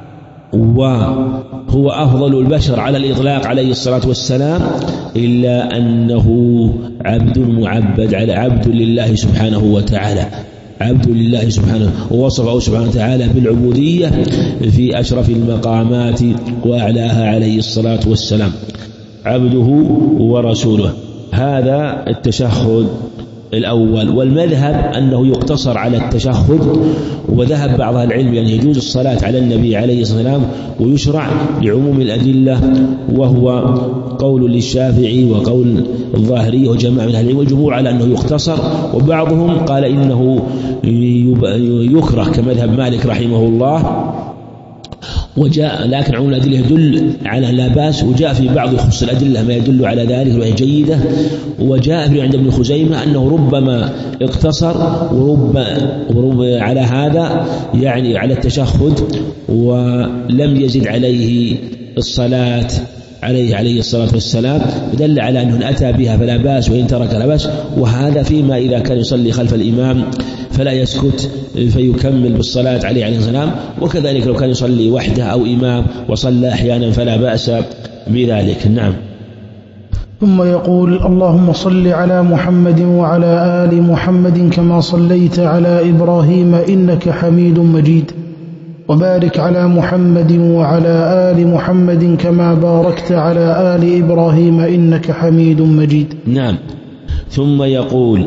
وهو أفضل البشر على الإطلاق عليه الصلاة والسلام، إلا أنه عبد معبد، على عبد لله سبحانه وتعالى، عبد لله سبحانه، ووصفه سبحانه وتعالى بالعبودية في أشرف المقامات وأعلاها عليه الصلاة والسلام، عبده ورسوله. هذا التشهد الأول. والمذهب أنه يقتصر على التشهد، وذهب بعض العلم يعني يجوز الصلاة على النبي عليه الصلاة والسلام ويشرع لعموم الأدلة، وهو قول للشافعي وقول الظاهري وجماعة من أهل العلم، والجمهور على أنه يقتصر. وبعضهم قال إنه يكره كمذهب مالك رحمه الله، وجاء لكن عموم الأدلة يدل على لا بأس، وجاء في بعض خصوص الأدلة ما يدل على ذلك وهي جيدة. وجاء في عند ابن خزيمة أنه ربما اقتصر ورب على هذا يعني على التشهد ولم يزد عليه الصلاة عليه الصلاة والسلام، دل على أنه أتى بها فلا بأس، وإن ترك لا بأس. وهذا فيما إذا كان يصلي خلف الإمام فلا يسكت فيكمل بالصلاة عليه السلام، وكذلك لو كان يصلي وحده أو إمام وصلى أحيانا فلا بأس بذلك. نعم. ثم يقول: اللهم صل على محمد وعلى آل محمد كما صليت على إبراهيم إنك حميد مجيد، وبارك على محمد وعلى آل محمد كما باركت على آل إبراهيم إنك حميد مجيد. نعم. ثم يقول: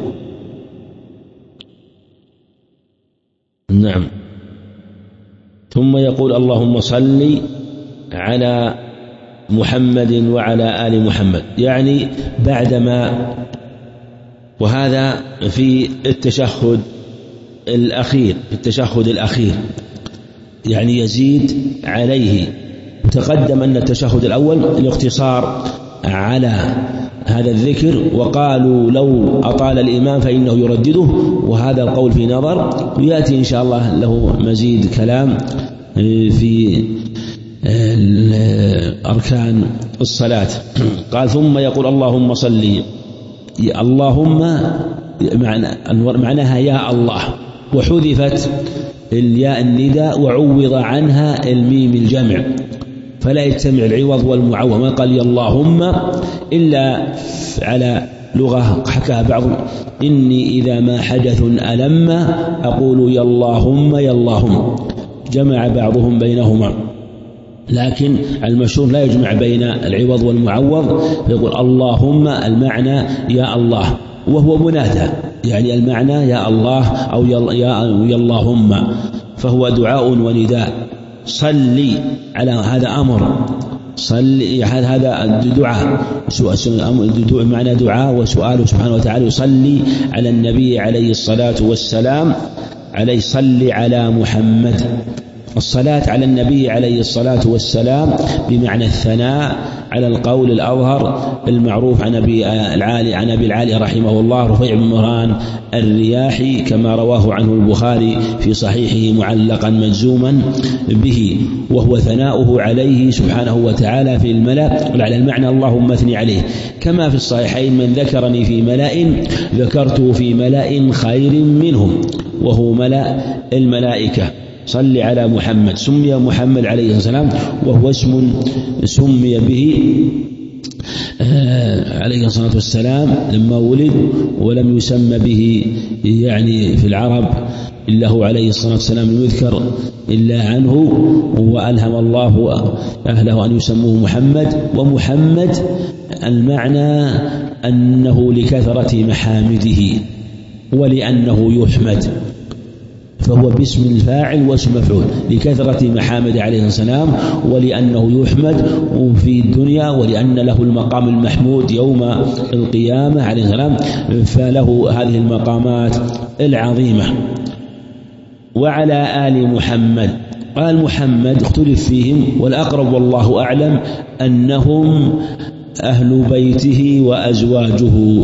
نعم، ثم يقول: اللهم صل على محمد وعلى آل محمد، يعني بعدما، وهذا في التشهد الأخير يعني يزيد عليه. تقدم أن التشهد الأول الاقتصار على هذا الذكر، وقالوا لو أطال الإمام فإنه يردده، وهذا القول في نظر، ويأتي إن شاء الله له مزيد كلام في أركان الصلاة. قال: ثم يقول: اللهم صل. اللهم معناها يا الله، وحذفت الياء النداء وعوض عنها الميم الجمع، فلا يجتمع العوض والمعوض. ما قال يا اللهم إلا على لغة حكاها بعض: إني إذا ما حدث ألم أقول يا اللهم يا اللهم، جمع بعضهم بينهما، لكن المشهور لا يجمع بين العوض والمعوض، يقول اللهم المعنى يا الله، وهو منادى، يعني المعنى يا الله أو يا اللهم، فهو دعاء ونداء. صلي على هذا أمر، صلي هذا دعاء، معنى دعاء وسؤاله سبحانه وتعالى. يصلي على النبي عليه الصلاة والسلام، عليه صلي على محمد. الصلاة على النبي عليه الصلاة والسلام بمعنى الثناء على القول الأظهر المعروف عن أبي العالي رحمه الله رفيع بن مهران الرياحي، كما رواه عنه البخاري في صحيحه معلقا مجزوما به، وهو ثناؤه عليه سبحانه وتعالى في الملأ، على المعنى اللهم اثني عليه، كما في الصحيحين: من ذكرني في ملأ ذكرته في ملأ خير منهم، وهو ملأ الملائكة. صل على محمد. سمي محمد عليه السلام وهو اسم سمي به عليه الصلاة والسلام لما ولد، ولم يسمى به يعني في العرب إلا هو عليه الصلاة والسلام المذكر إلا عنه، وألهم الله أهله أن يسموه محمد. ومحمد المعنى أنه لكثرة محامده ولأنه يحمد، فهو باسم الفاعل واسم مفعول، لكثرة محامد عليه السلام ولأنه يحمد في الدنيا، ولأن له المقام المحمود يوم القيامة عليه السلام، فله هذه المقامات العظيمة. وعلى آل محمد. قال محمد اختلف فيهم، والأقرب والله أعلم أنهم أهل بيته وأزواجه،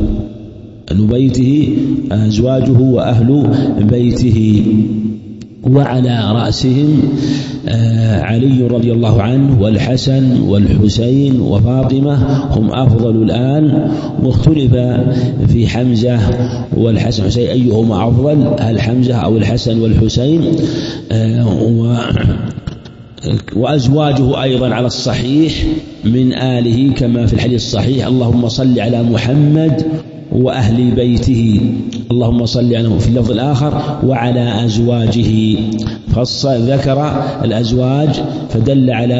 أزواجه وأهل بيته، وعلى رأسهم علي رضي الله عنه والحسن والحسين وفاطمة، هم أفضل الآن. واختلف في حمزة والحسن والحسين أيهما أفضل، هل حمزة أو الحسن والحسين. وأزواجه أيضا على الصحيح من آله، كما في الحديث الصحيح: اللهم صل على محمد وأهل بيته، اللهم صل على، في اللفظ الآخر وعلى أزواجه، فذكر الأزواج فدل على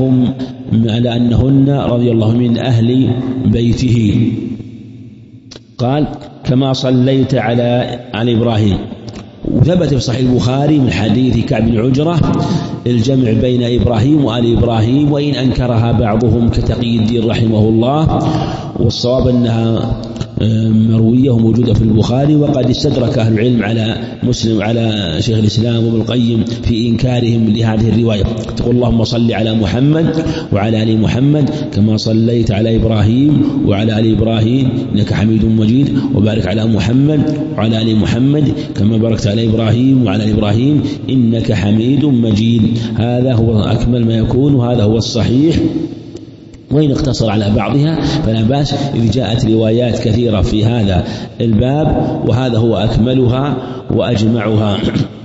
أنهن رضي الله من أهل بيته. قال: كما صليت على إبراهيم. وثبت في صحيح البخاري من حديث كعب بن عجرة الجمع بين إبراهيم وآل إبراهيم، وإن أنكرها بعضهم كتقي الدين رحمه الله، والصواب أنها مروية وموجودة في البخاري، وقد استدرك أهل العلم على مسلم على شيخ الإسلام وابن القيم في إنكارهم لهذه الرواية. تقول اللهم صل على محمد وعلى آل محمد كما صليت على إبراهيم وعلى آل إبراهيم إنك حميد مجيد، وبارك على محمد وعلى آل محمد كما باركت على إبراهيم وعلى آل إبراهيم إنك حميد مجيد. هذا هو أكمل ما يكون، وهذا هو الصحيح، وإن اقتصر على بعضها فلا بأس إذ جاءت روايات كثيرة في هذا الباب، وهذا هو أكملها وأجمعها.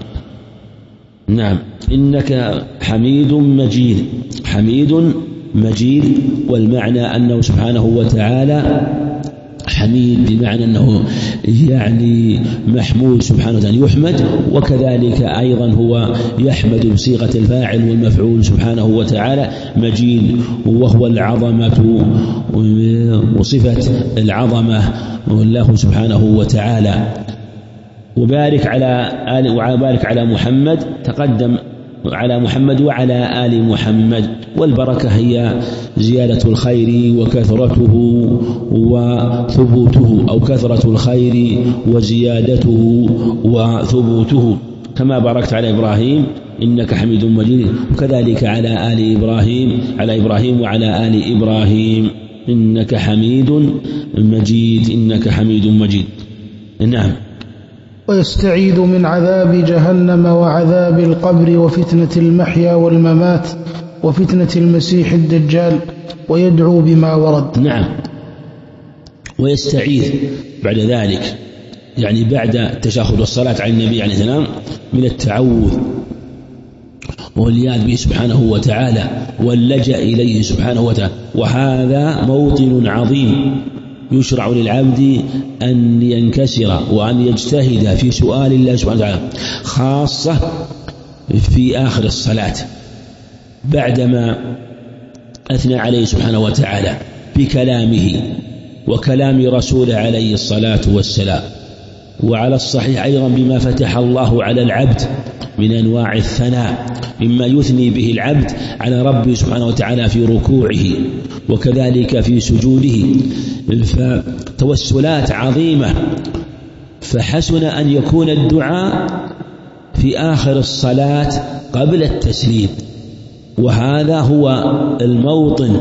نعم. إنك حميد مجيد، حميد مجيد، والمعنى أنه سبحانه وتعالى حميد بمعنى أنه يعني محمود سبحانه وتعالى يحمد، وكذلك أيضا هو يحمد بصيغة الفاعل والمفعول سبحانه وتعالى مجيد، وهو العظمة وصفة العظمة له سبحانه وتعالى. وبارك على محمد، تقدم على محمد وعلى آل محمد، والبركة هي زيادة الخير وكثرته وثبوته، أو كثرة الخير وزيادته وثبوته، كما باركت على إبراهيم إنك حميد مجيد، وكذلك على آل إبراهيم، على إبراهيم وعلى آل إبراهيم إنك حميد مجيد، إنك حميد مجيد. نعم. ويستعيذ من عذاب جهنم وعذاب القبر وفتنة المحيا والممات وفتنة المسيح الدجال، ويدعو بما ورد. نعم. ويستعيذ بعد ذلك، يعني بعد التشهد والصلاة على النبي عليه السلام، من التعوذ والعياذ به سبحانه وتعالى واللجأ إليه سبحانه وتعالى. وهذا موطن عظيم يشرع للعبد أن ينكسر وأن يجتهد في سؤال الله سبحانه وتعالى، خاصة في آخر الصلاة بعدما أثنى عليه سبحانه وتعالى بكلامه وكلام رسوله عليه الصلاة والسلام، وعلى الصحيح أيضا بما فتح الله على العبد من أنواع الثناء، مما يثني به العبد على ربه سبحانه وتعالى في ركوعه وكذلك في سجوده، فتوسلات عظيمة. فحسن أن يكون الدعاء في آخر الصلاة قبل التسليم، وهذا هو الموطن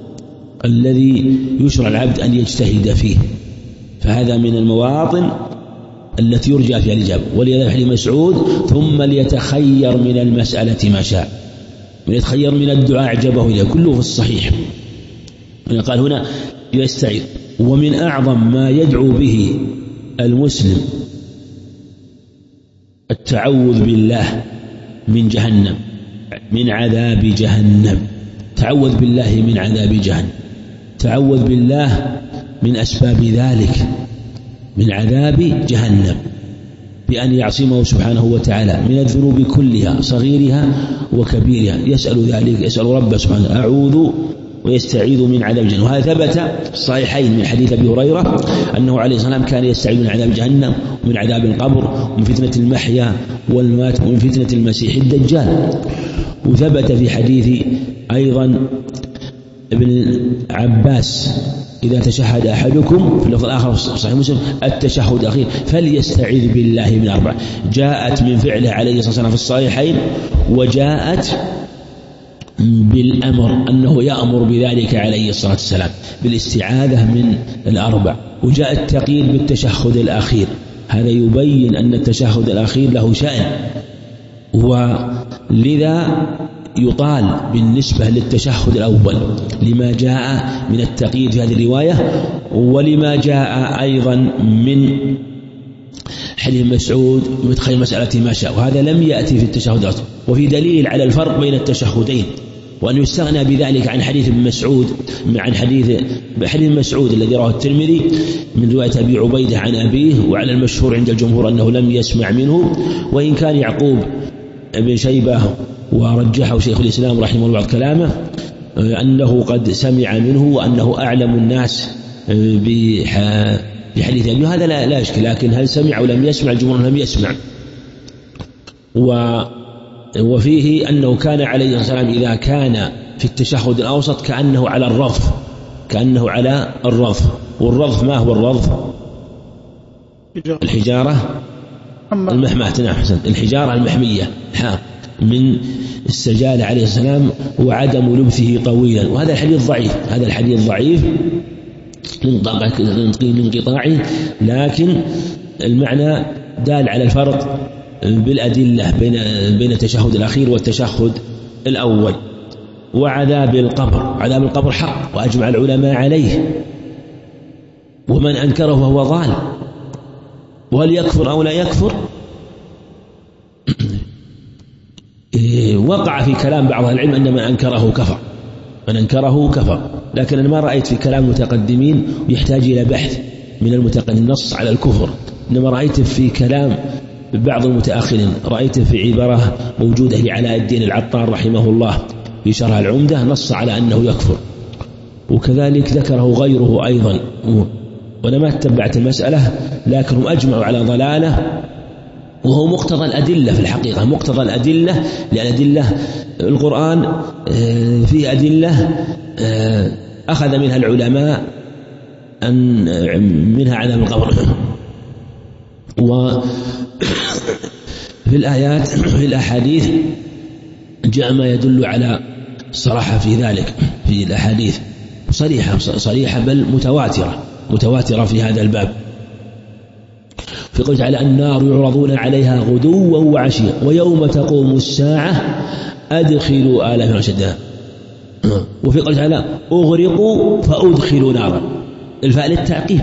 الذي يشرع العبد أن يجتهد فيه، فهذا من المواطن التي يرجى فيها الإجابة. ولذلك حديث مسعود ثم ليتخير من المسألة ما شاء، وليتخير من الدعاء أعجبه إليه، كله في الصحيح. قال هنا يستعيذ. ومن أعظم ما يدعو به المسلم التعوذ بالله من جهنم، من عذاب جهنم. تعوذ بالله من عذاب جهنم، تعوذ بالله من أسباب ذلك، من عذاب جهنم، بأن يعصمه سبحانه وتعالى من الذنوب كلها صغيرها وكبيرها. يسأل ذلك، يسأل ربه سبحانه أعوذ ويستعيذ من عذاب جهنم. وهذا ثبت في الصحيحين من حديث أبي هريرة أنه عليه الصلاة والسلام كان يستعيذ من عذاب جهنم ومن عذاب القبر ومن فتنة المحيا والممات ومن فتنة المسيح الدجال. وثبت في حديث أيضا ابن عباس إذا تشهد أحدكم، في اللفظ الآخر صحيح مسلم التشهد الأخير فليستعيذ بالله من أربع. جاءت من فعله عليه الصلاة والسلام في الصحيحين، وجاءت بالأمر أنه يأمر بذلك عليه الصلاة والسلام بالاستعاذة من الأربع، وجاء التقييد بالتشهد الأخير. هذا يبين أن التشهد الأخير له شأن، ولذا يطال بالنسبة للتشهد الأول لما جاء من التقييد في هذه الرواية، ولما جاء أيضا من حديث مسعود يتخيل مسألة ما شاء، وهذا لم يأتي في التشهد الأصل. وفي دليل على الفرق بين التشهدين، وأن يستغنى بذلك عن حديث ابن مسعود، عن حديث مسعود الذي رواه الترمذي من رواية أبي عبيدة عن أبيه، وعلى المشهور عند الجمهور أنه لم يسمع منه، وإن كان يعقوب بن شيبة ورجحه شيخ الإسلام رحمه الله بعض كلامه أنه قد سمع منه وأنه أعلم الناس بحديث أبي، هذا لا يشكل. لكن هل سمع أو لم يسمع؟ الجمهور لم يسمع. وفيه أنه كان عليه الصلاة والسلام إذا كان في التشهد الأوسط كأنه على الرف، كأنه على الرضف. والرضف ما هو الرضف؟ الحجارة المحماة. نعم حسن، الحجارة المحمية من السجال عليه السلام وعدم لبثه طويلا. وهذا الحديث ضعيف، هذا الحديث ضعيف لانقطاعه، لكن المعنى دال على الفرق بالأدلة بين التشهد الأخير والتشهد الأول. وعذاب القبر، عذاب القبر حق وأجمع العلماء عليه، ومن أنكره فهو ضال. وهل يكفر أو لا يكفر؟ وقع في كلام بعض العلم أن من أنكره كفر، من أنكره كفر، لكن أنا ما رأيت في كلام المتقدمين يحتاج إلى بحث من المتقدم نص على الكفر، إنما رأيت في كلام بعض المتأخرين، رأيت في عبارة موجودة لعلاء الدين العطار رحمه الله في شرح العمدة نص على أنه يكفر، وكذلك ذكره غيره أيضا. وأنا ما اتبعت المسألة، لكنهم أجمعوا على ضلالة، وهو مقتضى الأدلة في الحقيقة، مقتضى الأدلة، لأن أدلة القرآن فيه أدلة أخذ منها العلماء منها عذاب القبر. وفي الآيات في الأحاديث جاء ما يدل على الصراحة في ذلك، في الأحاديث صريحة بل متواترة في هذا الباب. في قوله تعالى: النار يعرضون عليها غدوا وعشيا ويوم تقوم الساعة أدخلوا آل فرعون أشد. وفي قوله تعالى: أغرقوا فأدخلوا نارا. الفاء للتعقيب،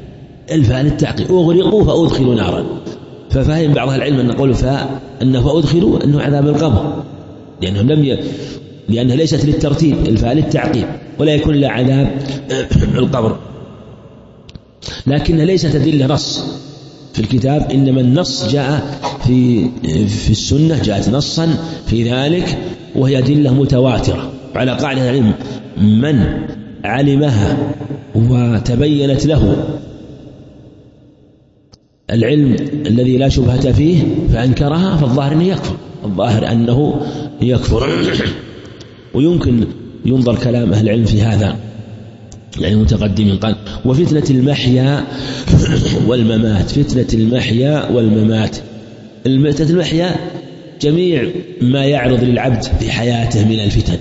أغرقوا فأدخلوا نارا. ففهم بعض العلم أن قول فاء أنه فأدخلوا أنه عذاب القبر، لأنها ليست للترتيب، الفاء للتعقيب، ولا يكون إلا عذاب القبر. لكنها ليست أدلة نص في الكتاب، إنما النص جاء في السنة، جاءت نصا في ذلك، وهي أدلة متواترة على قاعدة العلم: من علمها وتبينت له العلم الذي لا شبهة فيه فأنكرها فالظاهر أنه يكفر. ويمكن ينظر كلام أهل العلم في هذا، يعني متقدمين قال: وفتنة المحيا والممات. فتنة المحيا والممات، فتنة المحيا جميع ما يعرض للعبد في حياته من الفتن،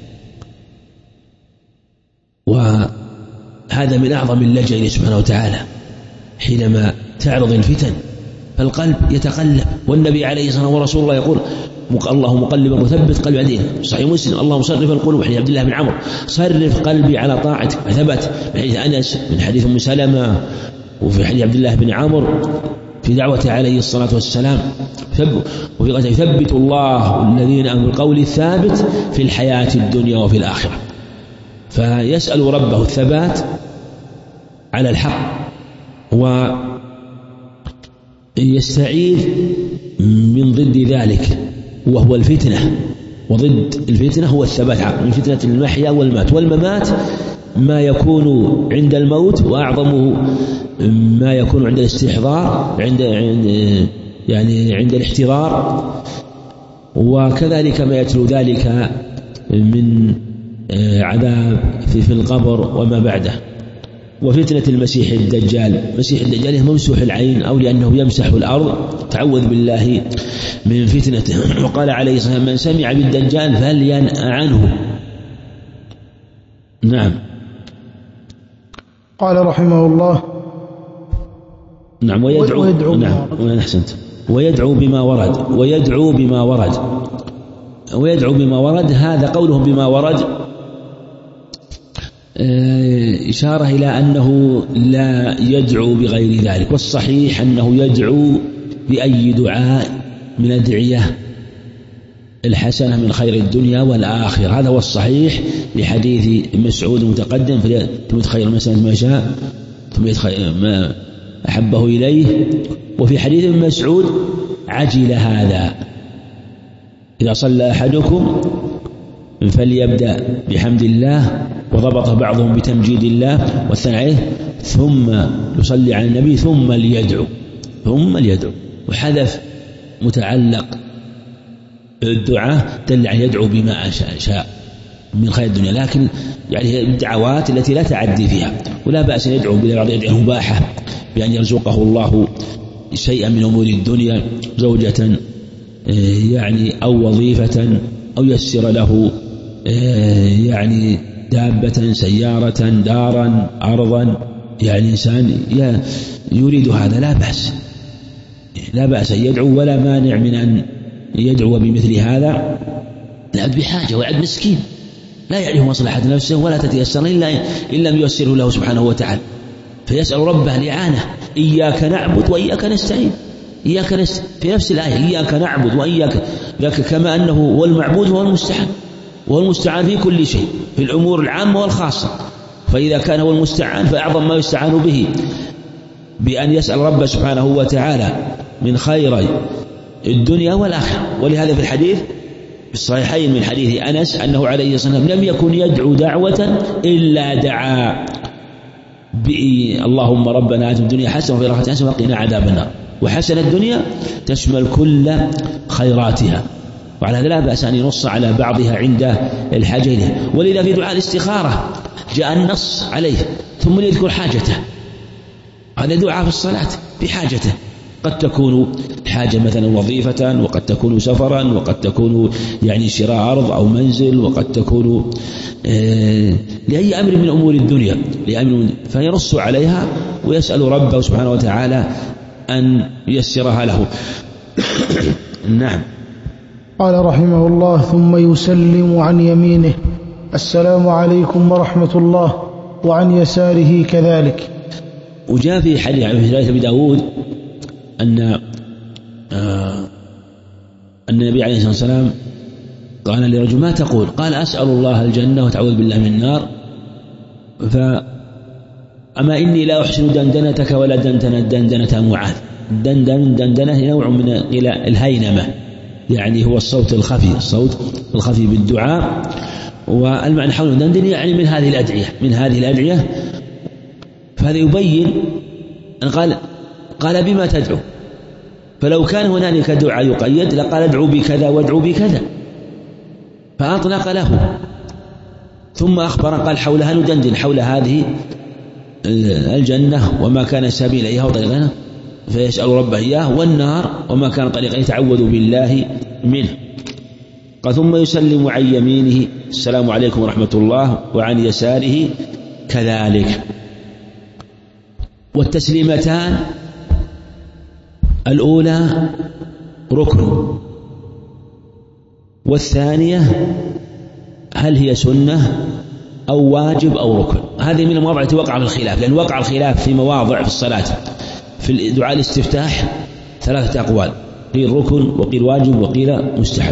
وهذا من أعظم اللجأ سبحانه وتعالى حينما تعرض الفتن، فالقلب يتقلب. والنبي عليه الصلاة والسلام ورسول الله يقول: الله مقلبا وثبت قلبي على دينك. صحيح مسلم: اللهم صرف القلوب. حديث عبد الله بن عمرو: صرف قلبي على طاعتك. ثبت من حديث أنس، من حديث أم سلمة، وفي حديث عبد الله بن عمرو في دعوته عليه الصلاة والسلام. وفي قوله: يثبت الله الذين آمنوا بالقول الثابت في الحياة الدنيا وفي الآخرة. فيسأل ربه الثبات على الحق، ويستعيذ من ضد ذلك وهو الفتنة، وضد الفتنة هو الثبات من فتنة المحيا والممات. والممات ما يكون عند الموت، وأعظمه ما يكون عند الاستحضار، عند الاحتضار، وكذلك ما يتلو ذلك من عذاب في القبر وما بعده. وفتنة المسيح الدجال، مسيح الدجال ممسوح العين، أو لأنه يمسح الأرض، تعوذ بالله من فتنته. وقال عليه الصلاة والسلام: من سمع بالدجال فلينأ عنه. نعم. قال رحمه الله: نعم. ويدعو نعم، أحسنت. ويدعو بما ورد. هذا قوله بما ورد إشارة إلى أنه لا يدعو بغير ذلك، والصحيح أنه يدعو بأي دعاء من أدعية الحسنة من خير الدنيا والآخرة. هذا هو الصحيح لحديث مسعود المتقدم: فليتمت خير المسألة ما شاء ثم ما أحبه إليه. وفي حديث ابن مسعود: عجل هذا، إذا صلى أحدكم فليبدأ بحمد الله، وضبط بعضهم بتمجيد الله والثناء عليه، ثم يصلي على النبي، ثم ليدعو. وحذف متعلق الدعاء دل على يدعو بما شاء، من خير الدنيا، لكن يعني هي الدعوات التي لا تعدي فيها، ولا بأس أن يدعو ببعض الأدعية المباحة بأن يرزقه الله شيئا من أمور الدنيا، زوجة يعني أو وظيفة، أو يسر له يعني دابة، سيارة، دارا، أرضا، يعني إنسان يريد هذا لا بأس أن يدعو، ولا مانع من أن يدعو بمثل هذا. العبد بحاجة، والعبد مسكين لا يعرف مصلحة نفسه ولا تتيسر إن لم ييسره له سبحانه وتعالى، فيسأل ربه الإعانة. إياك نعبد وإياك نستعين، في نفس الآية إياك نعبد وإياك، لكن كما أنه هو المعبود هو المستعان، وهو المستعان في كل شيء، في الأمور العامة والخاصة. فإذا كان هو المستعان فأعظم ما يستعان به بأن يسأل رب سبحانه وتعالى من خير الدنيا والآخرة. ولهذا في الحديث في الصحيحين من حديث أنس أنه عليه الصلاة والسلام لم يكن يدعو دعوة إلا دعا اللهم ربنا آتنا في الدنيا حسنة وفي الآخرة حسنة وقنا عذاب النار. وحسن الدنيا تشمل كل خيراتها، وعلى هذا لا بأس أن ينص على بعضها عند الحاجة إليه. ولذا في دعاء الاستخارة جاء النص عليه ثم يذكر حاجته، هذا دعاء في الصلاة بحاجته، قد تكون حاجة مثلا وظيفة، وقد تكون سفرا، وقد تكون يعني شراء أرض أو منزل، وقد تكون لأي أمر من أمور الدنيا، فينص عليها ويسأل ربه سبحانه وتعالى أن ييسرها له. نعم. قال رحمه الله: ثم يسلم عن يمينه السلام عليكم ورحمة الله، وعن يساره كذلك. وجاء في حديث أبي داود أن النبي عليه الصلاة والسلام قال لرجل: ما تقول؟ قال: أسأل الله الجنة وتعوذ بالله من النار، أما إني لا أحسن دندنتك ولا دندنة معاذ. دندنة نوع من الهينمة، يعني هو الصوت الخفي بالدعاء، والمعنى حول الدندن يعني من هذه الأدعية. فهذا يبين أن قال بما تدعو، فلو كان هنالك دعاء يقيد لقال ادعو بكذا وادعو بكذا، فأطلق له. ثم أخبر قال: حولها ندندن، حول هذه الجنة وما كان سبيل إليها وطريقها فيسأل ربه إياه، والنار وما كان طريقه يتعوذ بالله منه. قال: ثم يسلم عن يمينه السلام عليكم ورحمة الله، وعن يساره كذلك. والتسليمتان الأولى ركن، والثانية هل هي سنة أو واجب أو ركن. هذه من المواضع التي وقع في الخلاف، لأن وقع الخلاف في مواضع في الصلاة. في دعاء الاستفتاح 3 أقوال: قيل ركن، وقيل واجب، وقيل مستحب.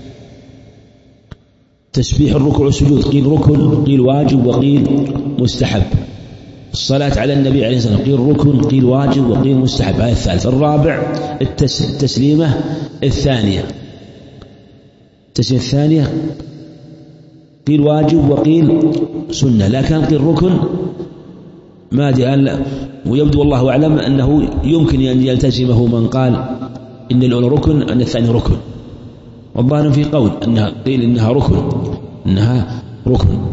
تسبيح الركوع والسجود قيل ركن، قيل واجب، وقيل مستحب. الصلاة على النبي عليه الصلاة والسلام قيل ركن، قيل واجب، وقيل مستحب. هذا الثالث. الرابع التسليمة الثانية. التسليمة الثانية قيل واجب وقيل سنة، لكن قيل ركن ما أدري، ويبدو والله أعلم أنه يمكن أن يلتزمه من قال إن الأولى ركن أن الثاني ركن، والظاهر في قول أنها قيل إنها ركن.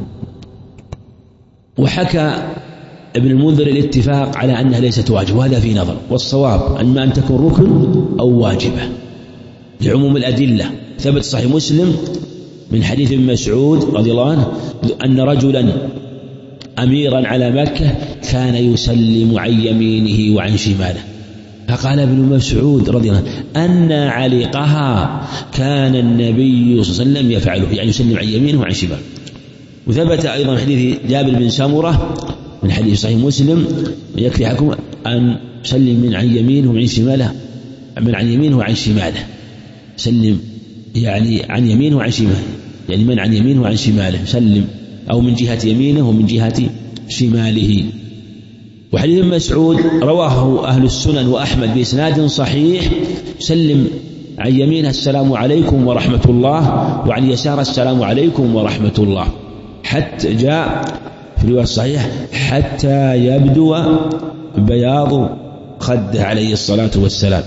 وحكى ابن المنذر الاتفاق على أنها ليست واجب، وهذا في نظر، والصواب أما أن تكون ركن أو واجبة لعموم الأدلة. ثبت صحيح مسلم من حديث ابن مسعود رضي الله عنه أن رجلا أميرا على مكة كان يسلم عن يمينه وعن شماله، فقال ابن مسعود رضي الله عنه: أن علقها كان النبي صلى الله عليه وسلم يفعله، يعني يسلم عن يمينه وعن شماله. وثبت أيضا حديث جابر بن سمرة من حديث صحيح مسلم: يكفي حكم أن يسلم من عن يمينه وعن شماله، من عن يمينه وعن شماله، سلم يعني عن يمينه وعن شماله، يعني من عن يمينه وعن شماله سلم، أو من جهة يمينه ومن جهة شماله. وحديث ابن مسعود رواه أهل السنن وأحمد بإسناد صحيح: سلم عن يمينه السلام عليكم ورحمة الله، وعن يسار السلام عليكم ورحمة الله، حتى جاء في رواية صحيح حتى يبدو بياض خده عليه الصلاة والسلام،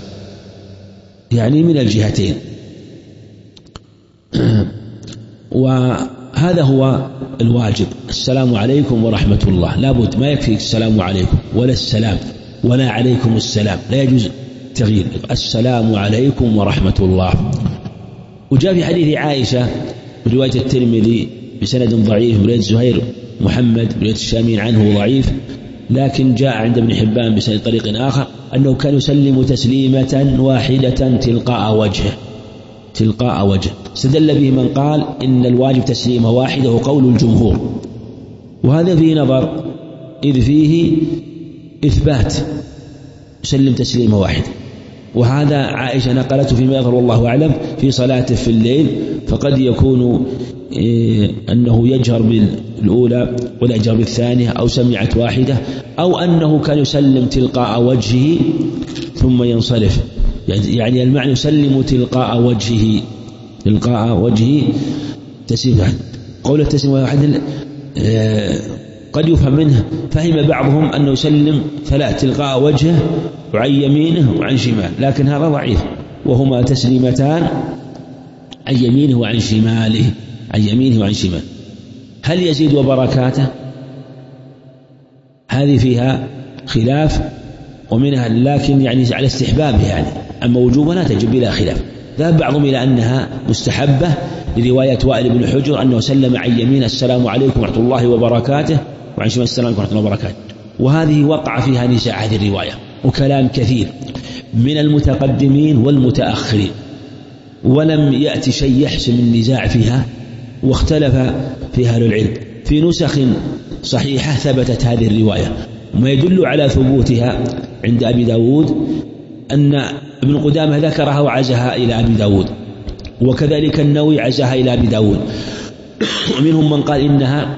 يعني من الجهتين. هذا هو الواجب. السلام عليكم ورحمة الله، لابد، ما يكفي السلام عليكم ولا السلام ولا عليكم السلام، لا يجوز تغيير، السلام عليكم ورحمة الله. وجاء في حديث عائشة رواية الترمذي بسند ضعيف رواية زهير محمد رواية الشامين عنه ضعيف، لكن جاء عند ابن حبان بسند طريق آخر أنه كان يسلم تسليمة واحدة تلقاء وجهه. استدل به من قال إن الواجب تسليمة واحدة وقول الجمهور، وهذا فيه نظر، إذ فيه إثبات يسلم تسليمة واحدة، وهذا عائشة نقلته فيما يظهر والله أعلم في صلاته في الليل، فقد يكون أنه يجهر بالأولى ولا يجهر بالثانية، أو سمعت واحدة، أو أنه كان يسلم تلقاء وجهه ثم ينصرف، يعني المعنى يسلم تلقاء وجهه تسليم واحد. قول التسليم واحد قد يفهم منه، فهم بعضهم أنه يسلم ثلاث تلقاء وجهه وعن يمينه وعن شمال، لكن هذا ضعيف، وهما تسليمتان عن يمينه وعن شماله، هل يزيد وبركاته؟ هذه فيها خلاف، ومنها لكن يعني على استحبابه، يعني أما وجوبها لا تجب بلا خلاف. ذهب بعضهم إلى أنها مستحبة لرواية وائل بن حجر أنه سلم عن يمين السلام عليكم ورحمة الله وبركاته، وعن شمال السلام عليكم ورحمة الله وبركاته، وهذه وقع فيها نزاع هذه الرواية وكلام كثير من المتقدمين والمتأخرين، ولم يأتي شيء يحسم النزاع فيها، واختلف فيها أهل العلم. في نسخ صحيحة ثبتت هذه الرواية، وما يدل على ثبوتها عند أبي داود أن ابن قدامة ذكرها وعزها إلى أبي داود، وكذلك النووي عزها إلى أبي داود، ومنهم من قال إنها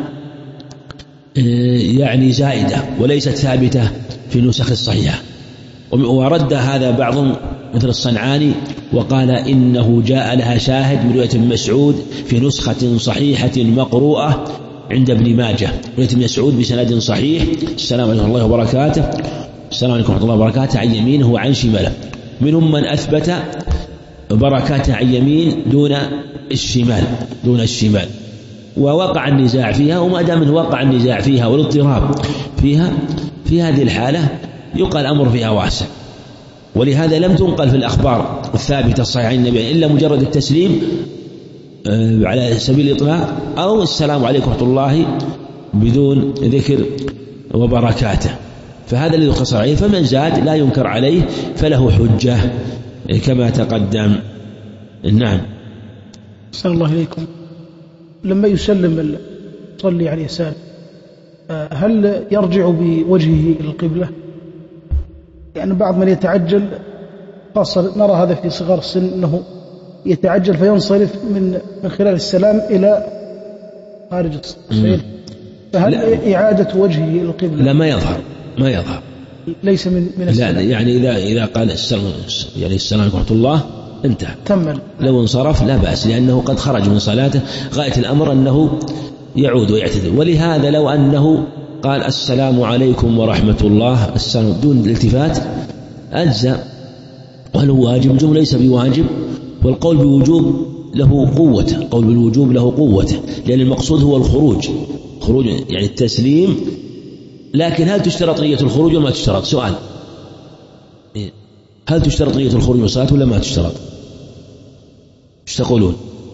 يعني زائدة وليست ثابتة في النسخ الصحيحة، ورد هذا بعض مثل الصنعاني وقال إنه جاء لها شاهد من رواية ابن مسعود في نسخة صحيحة مقروءة عند ابن ماجه، رواية ابن مسعود بسند صحيح، السلام عليكم ورحمة الله وبركاته، السلام عليكم ورحمة الله وبركاته عن يمينه وعن شماله. منهم من أثبت بركاته عن يمين دون الشمال، ووقع النزاع فيها، وما دام وقع النزاع فيها والاضطراب فيها في هذه الحالة يقال الأمر فيها واسع. ولهذا لم تنقل في الأخبار الثابتة الصحيحة عن النبي إلا مجرد التسليم على سبيل الإطلاق، أو السلام عليكم ورحمة الله بدون ذكر وبركاته، فهذا الذي يقتصر عليه. فمن زاد لا ينكر عليه فله حجة كما تقدم. نعم. أحسن الله إليكم. لما يسلم صلي على اليسار، هل يرجع بوجهه إلى القبلة؟ يعني بعض من يتعجل، خاصة نرى هذا في صغار السن، أنه يتعجل فينصرف من خلال السلام إلى خارج الصيد، فهل إعادة وجهه إلى القبلة؟ لا، ما يظهر ليس من السلام. لا، يعني إذا قال السلام عليكم ورحمة الله انتهى، تمل. لو انصرف لا بأس، لأنه قد خرج من صلاته، غاية الأمر أنه يعود ويعتدل. ولهذا لو أنه قال السلام عليكم ورحمة الله السلام دون الالتفات أجزاء، وهل هو واجب؟ الجمهور ليس بواجب، والقول بوجوب له قوة، القول بالوجوب له قوة، لأن المقصود هو الخروج يعني التسليم. لكن هل تشترط نية الخروج ولا ما تشترط؟ سؤال، هل تشترط نية الخروج من الصلاة ولا ما تشترط؟ ايش تقولون؟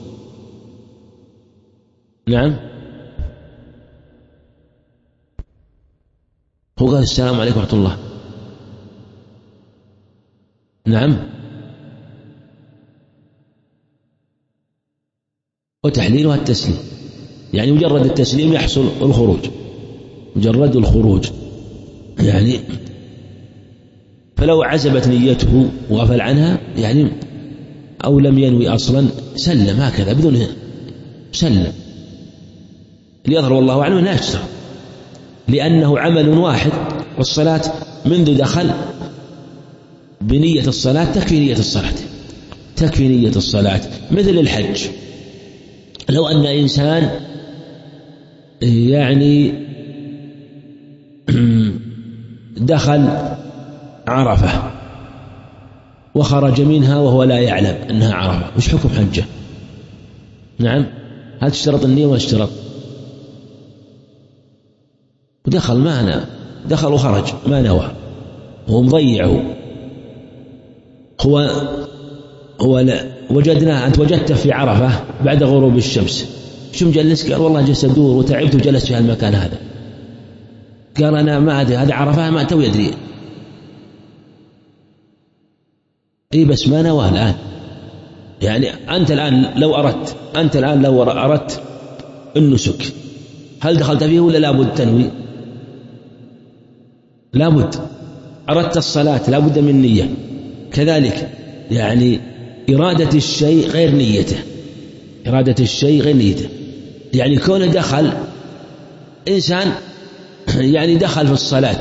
نعم، هو قال السلام عليكم ورحمة الله. نعم، وتحليلها التسليم، يعني مجرد التسليم يحصل الخروج، مجرد الخروج يعني، فلو عزبت نيته وغفل عنها يعني أو لم ينوي أصلا سلم هكذا بدون سلم، ليظهر والله أعلم لا يشترط، لأنه عمل واحد، والصلاة منذ دخل بنية الصلاة تكفي نية الصلاة، مثل الحج. لو أن إنسان يعني دخل عرفة وخرج منها وهو لا يعلم أنها عرفة، وش حكم حجه؟ نعم، هل تشترط النية ولا اشترط؟ ودخل معنا، دخل وخرج ما نوى، هو مضيعه. هو لا وجدناه، أنت وجدته في عرفة بعد غروب الشمس، شو مجلس؟ قال والله جلست أدور وتعبت وجلست في هالمكان هذا. قال أنا ما أدري، هذا عرفة ما تو يدري. إيه بس ما نوى الآن. يعني أنت الآن لو أردت النسك، هل دخلت فيه ولا لابد تنوي؟ لابد. أردت الصلاة لابد من نية. كذلك يعني إرادة الشيء غير نيته، إرادة الشيء غير نيته. يعني كونه دخل إنسان، يعني دخل في الصلاة،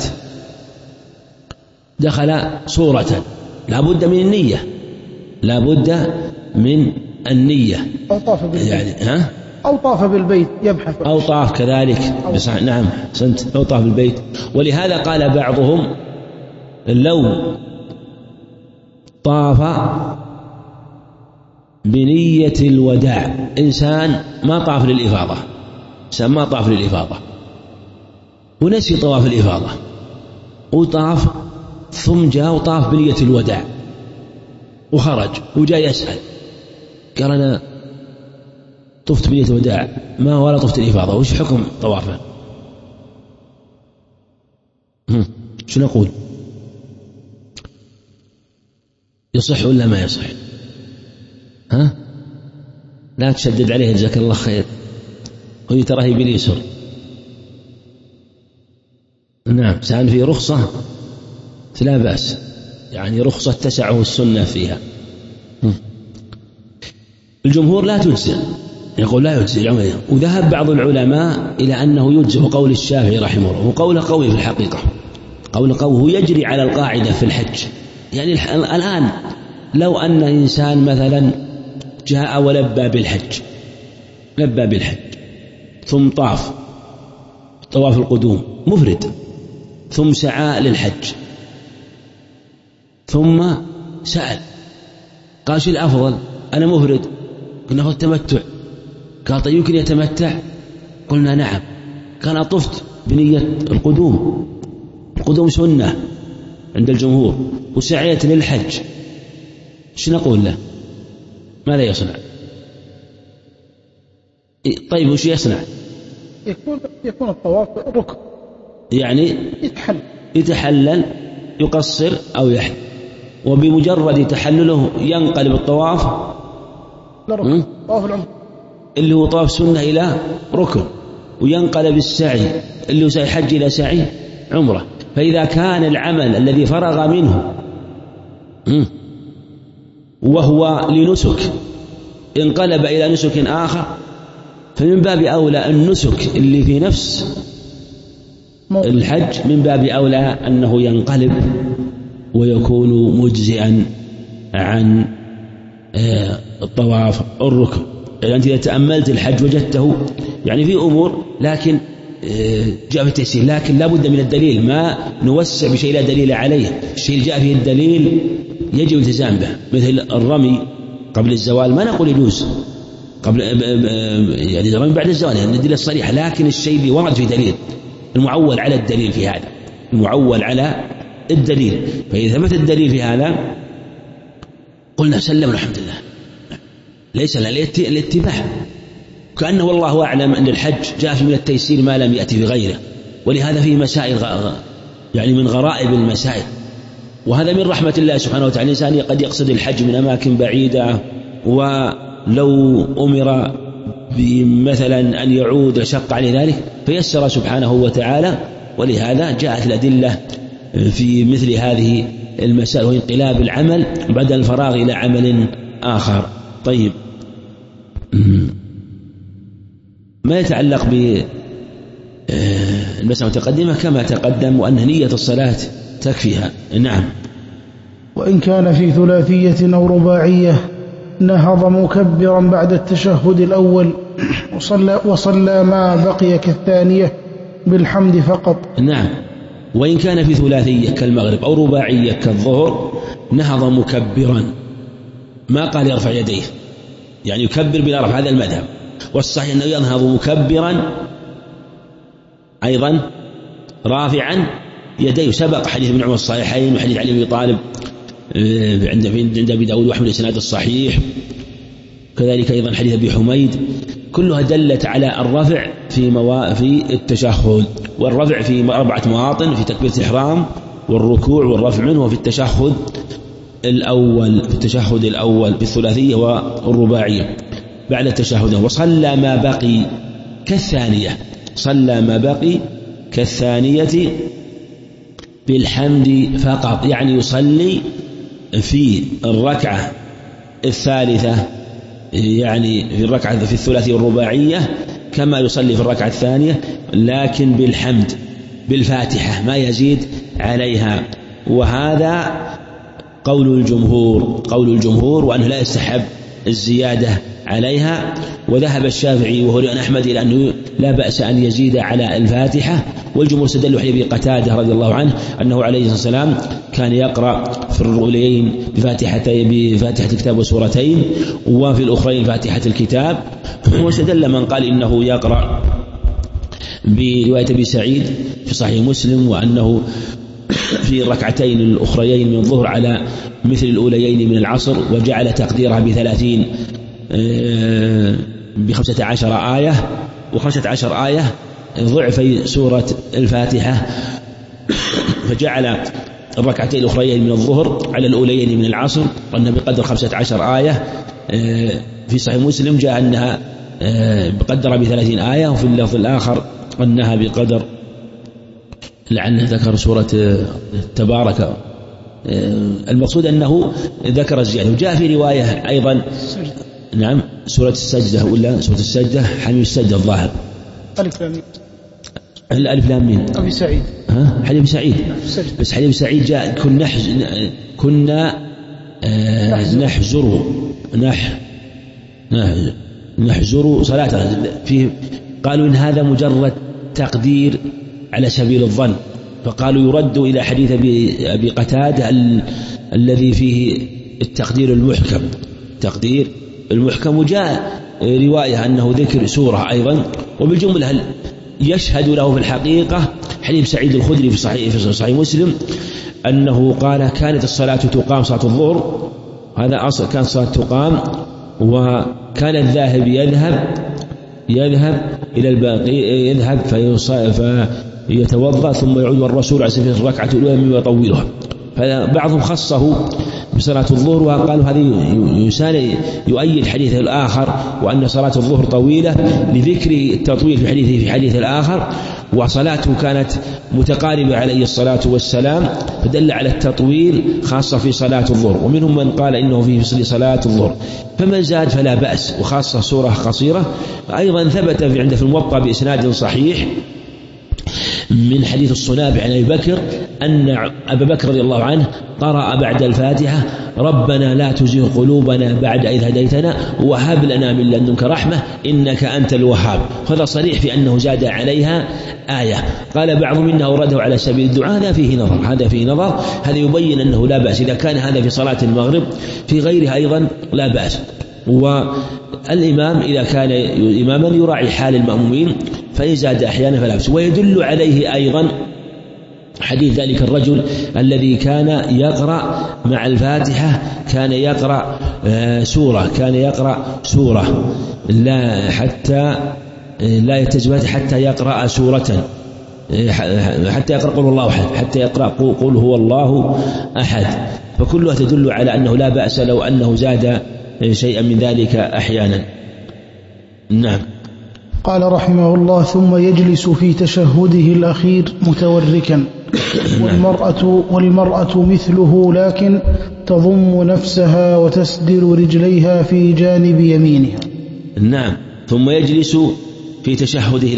دخل صورة، لابد من النية، لابد من النية. أو طاف بالبيت، يعني أو طاف بالبيت يبحث، أو طاف كذلك. بس نعم سنت، أو طاف بالبيت. ولهذا قال بعضهم لو طاف بنية الوداع، إنسان ما طاف للإفاضة، إنسان ما طاف للإفاضة ونسي طواف الإفاضة وطاف، ثم جاء وطاف بنية الوداع وخرج وجاء يسأل، قال أنا طفت بنية الوداع ما ولا طفت الإفاضة، وش حكم طوافه؟ شو نقول؟ يصح ولا ما يصح؟ لا تشدد عليه جزاك الله خير، هو تراه باليسر. نعم سأل في رخصة لا بأس، يعني رخصة تسعه السنة فيها. الجمهور لا تجزئ، يقول لا يجزئ العمل. وذهب بعض العلماء إلى أنه يجزئ، قول الشافعي رحمه الله، وقوله قوي في الحقيقة، قول هو يجري على القاعدة في الحج. يعني الآن لو أن إنسان مثلا جاء ولبى بالحج ثم طاف طواف القدوم مفرد، ثم سعى للحج، ثم سأل قال شو الأفضل؟ أنا مفرد، قلنا هو التمتع. قال طيب يمكن يتمتع؟ قلنا نعم. كان أطفت بنية القدوم سنة عند الجمهور، وسعيت للحج، شو نقول له؟ ماذا يصنع؟ طيب وش يصنع؟ يكون الطواف ركن، يعني يتحلل يقصر أو يحل، وبمجرد تحلله ينقلب الطواف طواف العمر اللي هو طواف سنة إلى ركن، وينقلب السعي اللي هو سعي حج إلى سعي عمره. فإذا كان العمل الذي فرغ منه وهو لنسك انقلب إلى نسك آخر، فمن باب أولى النسك اللي في نفس الحج من باب أولى أنه ينقلب ويكون مجزئا عن الطواف الركن. يعني أنت إذا تأملت الحج وجدته يعني في أمور لكن جاء في التيسير، لكن لا بد من الدليل، ما نوسع بشيء لا دليل عليه. الشيء اللي جاء فيه الدليل يجب الالتزام به، مثل الرمي قبل الزوال ما نقول يجوز، قبل يعني الرمي بعد الزوال يعني الدليل الصريح، لكن الشيء اللي ورد في دليل المعول على الدليل في هذا، المعول على الدليل. فإذا ثبت الدليل في هذا قلنا سلم الحمد لله، ليس الاتباع، كأنه والله أعلم أن الحج جاء في من التيسير ما لم يأتي بغيره. ولهذا فيه مسائل يعني من غرائب المسائل، وهذا من رحمة الله سبحانه وتعالى. الإنسان قد يقصد الحج من أماكن بعيدة، ولو أمر مثلا أن يعود شق عليه ذلك فيسر سبحانه وتعالى. ولهذا جاءت الأدلة في مثل هذه المسائل، وانقلاب العمل بعد الفراغ إلى عمل آخر. طيب ما يتعلق بالمسألة المتقدمة كما تقدم، وأن نية الصلاة تكفيها. نعم. وإن كان في ثلاثية أو رباعية نهض مكبرا بعد التشهد الأول وصلى ما بقي كالثانية بالحمد فقط. نعم. وإن كان في ثلاثية كالمغرب أو رباعية كالظهر نهض مكبرا، ما قال يرفع يديه، يعني يكبر بلا رفع، هذا المذهب. والصحيح أنه ينهض مكبرا أيضا رافعا يديه. سبق حديث ابن عمر الصحيحين وحديث علي بن أبي طالب عند أبي داود وأحمد الإسناد الصحيح، كذلك أيضا حديث أبي حميد، كلها دلت على الرفع في التشهد. والرفع في 4 مواطن: في تكبيرة الإحرام والركوع والرفع منه، وفي التشهد الأول في الثلاثية والرباعية بعد التشهد. وصلى ما بقي كالثانية بالحمد فقط، يعني يصلي في الركعة الثالثة، يعني في الركعة في الثلاثية والرباعية كما يصلي في الركعة الثانية، لكن بالحمد بالفاتحة ما يزيد عليها. وهذا قول الجمهور وأنه لا يستحب الزيادة عليها. وذهب الشافعي وهو عن أحمد إلى أنه لا بأس أن يزيد على الفاتحة، والجمهور استدلوا عليه بقتادة رضي الله عنه أنه عليه الصلاة والسلام كان يقرأ في الأوليين بفاتحة الكتاب وسورتين، وفي الأخرين فاتحة الكتاب. واستدل من قال إنه يقرأ برواية أبي سعيد في صحيح مسلم، وأنه في الركعتين الأخريين من الظهر على مثل الأوليين من العصر، وجعل تقديرها ب30 ب15 آية، و15 آية ضعفي سورة الفاتحة، فجعل الركعتين الأخريين من الظهر على الأوليين من العصر وأنها بقدر 15 آية. في صحيح مسلم جاء أنها بقدر ب30 آية، وفي اللفظ الآخر أنها بقدر، لعله ذكر سورة تبارك. المقصود أنه ذكر الزيادة. وجاء في رواية أيضا نعم سورة السجدة، ولا سورة السجدة حميم السجدة الظاهر الألف لام ميم أبي سعيد، حديث أبي سعيد، بس حديث أبي سعيد جاء كنا نحزر صلاة في، قالوا إن هذا مجرد تقدير على سبيل الظن، فقالوا يرد إلى حديث أبي قتادة الذي فيه التقدير المحكم. وجاء رواية أنه ذكر سورة أيضا. وبالجملة هل يشهد له في الحقيقة حديث سعيد الخدري في صحيح مسلم أنه قال كانت الصلاة تقام صلاة الظهر، هذا أصل، كان الصلاة تقام، وكان الذاهب يذهب إلى الباقي، يذهب فيتوضأ ثم يعود والرسول عليه الصلاة والسلام الركعة الأولى مما يطولها. فبعضهم خصه بصلاة الظهر، وقالوا هذه يؤيد الحديث الآخر، وأن صلاة الظهر طويلة لذكر التطويل في حديث الآخر، وصلاته كانت متقاربة عليه الصلاة والسلام، فدل على التطويل خاصة في صلاة الظهر. ومنهم من قال إنه في صلاة الظهر، فمن زاد فلا بأس، وخاصة سورة قصيرة. أيضا ثبت في الموطأ بإسناد صحيح من حديث الصنابع عن أبي بكر أن أبا بكر رضي الله عنه قرأ بعد الفاتحة ربنا لا تزغ قلوبنا بعد إذ هديتنا وهب لنا من لدنك رحمة إنك أنت الوهاب. هذا صريح في أنه زاد عليها آية. قال بعضهم إنه أورده على سبيل الدعاء، هذا فيه نظر، هذا يبين أنه لا بأس إذا كان هذا في صلاة المغرب، في غيرها أيضا لا بأس. والإمام إذا كان إماما يراعي حال المأمومين، فإن زاد أحيانا فلا بأس. ويدل عليه أيضا حديث ذلك الرجل الذي كان يقرأ مع الفاتحة، كان يقرأ سورة لا يتزوج حتى يقرأ سورة، حتى يقرأ قل الله أحد، حتى يقرأ قل هو الله أحد. فكلها تدل على أنه لا بأس لو أنه زاد شيئا من ذلك أحيانا. نعم. قال رحمه الله: ثم يجلس في تشهده الأخير متوركا، والمرأة مثله، لكن تضم نفسها وتسدل رجليها في جانب يمينها. نعم. ثم يجلس في تشهده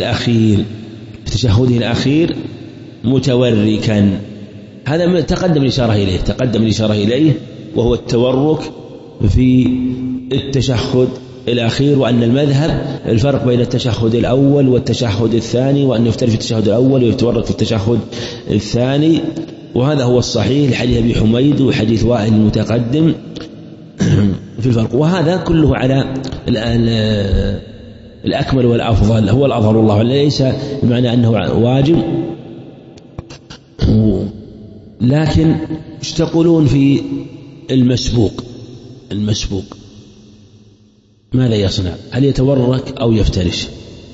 الأخير متوركا. هذا تقدم الإشارة إليه وهو التورك في التشهد الأخير، وأن المذهب الفرق بين التشهد الأول والتشهد الثاني، وأن يفترق في التشهد الأول ويتورك في التشهد الثاني، وهذا هو الصحيح لحديث أبي حميد وحديث وائل المتقدم في الفرق. وهذا كله على الأكمل والأفضل هو الأظهر الله، ليس بمعنى أنه واجب. لكن ايش تقولون في المسبوق؟ المسبوق ماذا يصنع؟ هل يتورك أو يفترش؟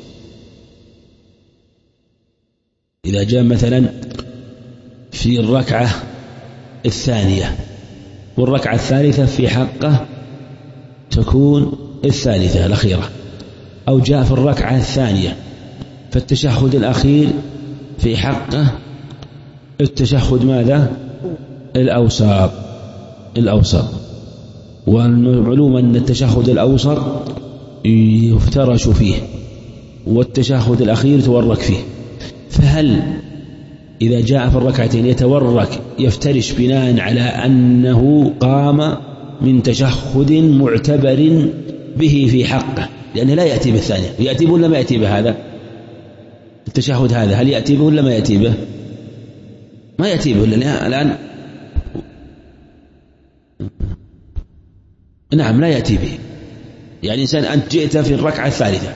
إذا جاء مثلا في الركعة الثانية والركعة الثالثة في حقه تكون الثالثة الأخيرة، أو جاء في الركعة الثانية فالتشهد الأخير في حقه التشهد ماذا؟ الأوسط. والمعلوم أن التشهد الأوسط يفترش فيه والتشهد الأخير يتورك فيه، فهل إذا جاء في الركعتين يتورك يفترش بناء على أنه قام من تشهد معتبر به في حقه، لأنه لا يأتي بالثانية، يأتي به ولا ما يأتي بهذا التشهد هذا؟ هل يأتي به ولا ما يأتي به؟ ما يأتي به الآن. نعم لا يأتي به. يعني إنسان أنت جئت في الركعة الثالثة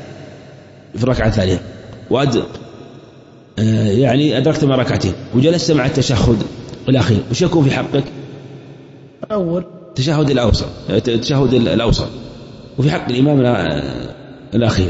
يعني أدركت مع ركعتين وجلست مع التشهد الأخير، وش يكون في حقك؟ الأول التشهد الأوسط، وفي حق الإمام الأخير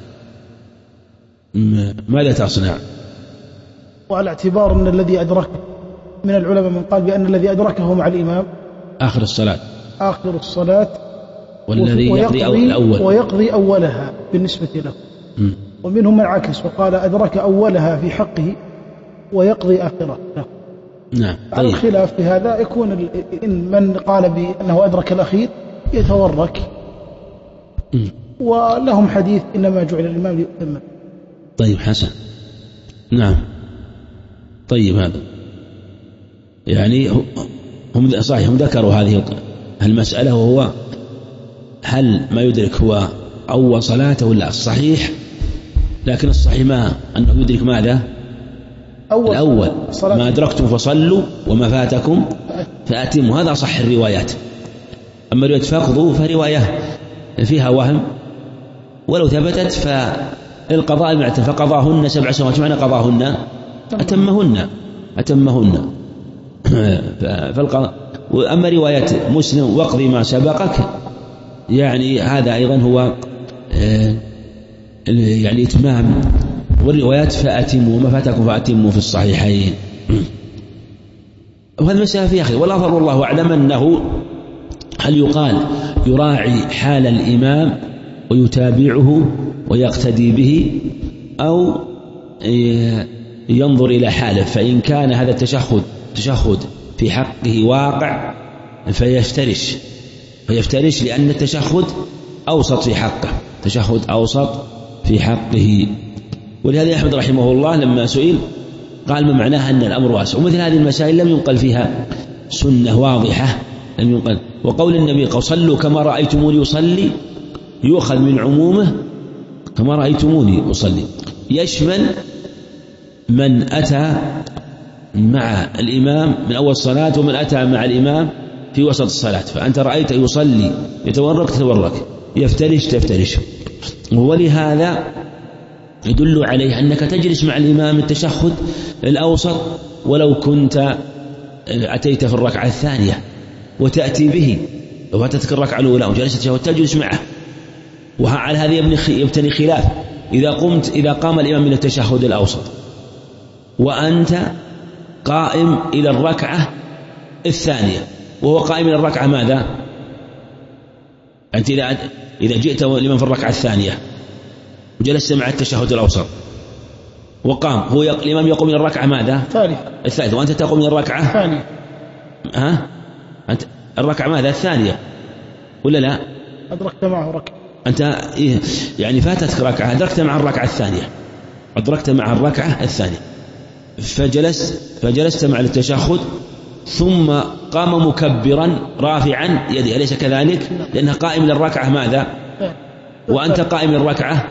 ماذا تصنع؟ وعلى اعتبار أن الذي أدركه من العلماء من قال بأن الذي أدركه مع الإمام آخر الصلاة والذي يقضي الأول ويقضي أولها بالنسبة له. ومنهم من عكس وقال أدرك أولها في حقه ويقضي آخرها. نعم. على الخلاف في هذا يكون إن من قال بأنه أدرك الأخير يتورك، ولهم حديث إنما جعل الإمام ليؤتم. طيب حسن. نعم. طيب هذا يعني هم صحيح هم ذكروا هذه المسألة، وهو هل ما يدرك هو أول صلاته ولا الصحيح؟ لكن الصحيح ما أنه يدرك ماذا؟ الأول. ما أدركتم فصلوا وما فاتكم فأتموا، هذا صح الروايات. أما رواية فقضوا فرواية فيها وهم، ولو ثبتت فالقضاء المعتم فقضاهن 7 سنوات، معنى قضاهن أتمهن فالقضاء. وأما رواية مسلم واقضي ما سبقك، يعني هذا أيضا هو يعني إتمام، والروايات فأتموا وما فاتكم فأتموا في الصحيحين. وهذا مسألة فيها خير، والأظهر والله أعلم أنه هل يقال يراعي حال الإمام ويتابعه ويقتدي به، أو ينظر إلى حاله، فإن كان هذا التشهد في حقه واقع فيفترش لأن التشهد أوسط في حقه، تشهد أوسط في حقه. ولهذا أحمد رحمه الله لما سئل قال ما معناها أن الأمر واسع. ومثل هذه المسائل لم ينقل فيها سنة واضحة، لم ينقل. وقول النبي قال صلوا كما رأيتموني أصلي يؤخذ من عمومه كما رأيتموني أصلي، يشمل من أتى مع الإمام من أول الصلاة ومن أتى مع الإمام في وسط الصلاة. فأنت رأيت يصلي يتورك تتورك، يفترش تفترش. ولهذا يدل عليه أنك تجلس مع الإمام التشهد الأوسط ولو كنت أتيت في الركعة الثانية وتأتي به، لو أتتك الركعة الأولى وجلست تشهد تجلس معه. وعلى هذا يبتني خلاف إذا قام الإمام من التشهد الأوسط وأنت قائم إلى الركعة الثانية وهو قائم إلى الركعة ماذا؟ أنت إذا جئت الإمام في الركعة الثانية وجلست مع التشهد الأوسط وقام هو الإمام يقوم من الركعة ماذا؟ الثالثة، وأنت تقوم من الركعة الثانية. أنت الركعة ماذا؟ الثانية ولا لا؟ أدركت معه ركعة. أنت يعني فاتتك ركعة، أدركت مع الركعة الثانية، أدركت مع الركعة الثانية فجلست مع التشهد ثم قام مكبرا رافعا يده، أليس كذلك؟ لأنها قائم للركعة ماذا؟ وأنت قائم للركعة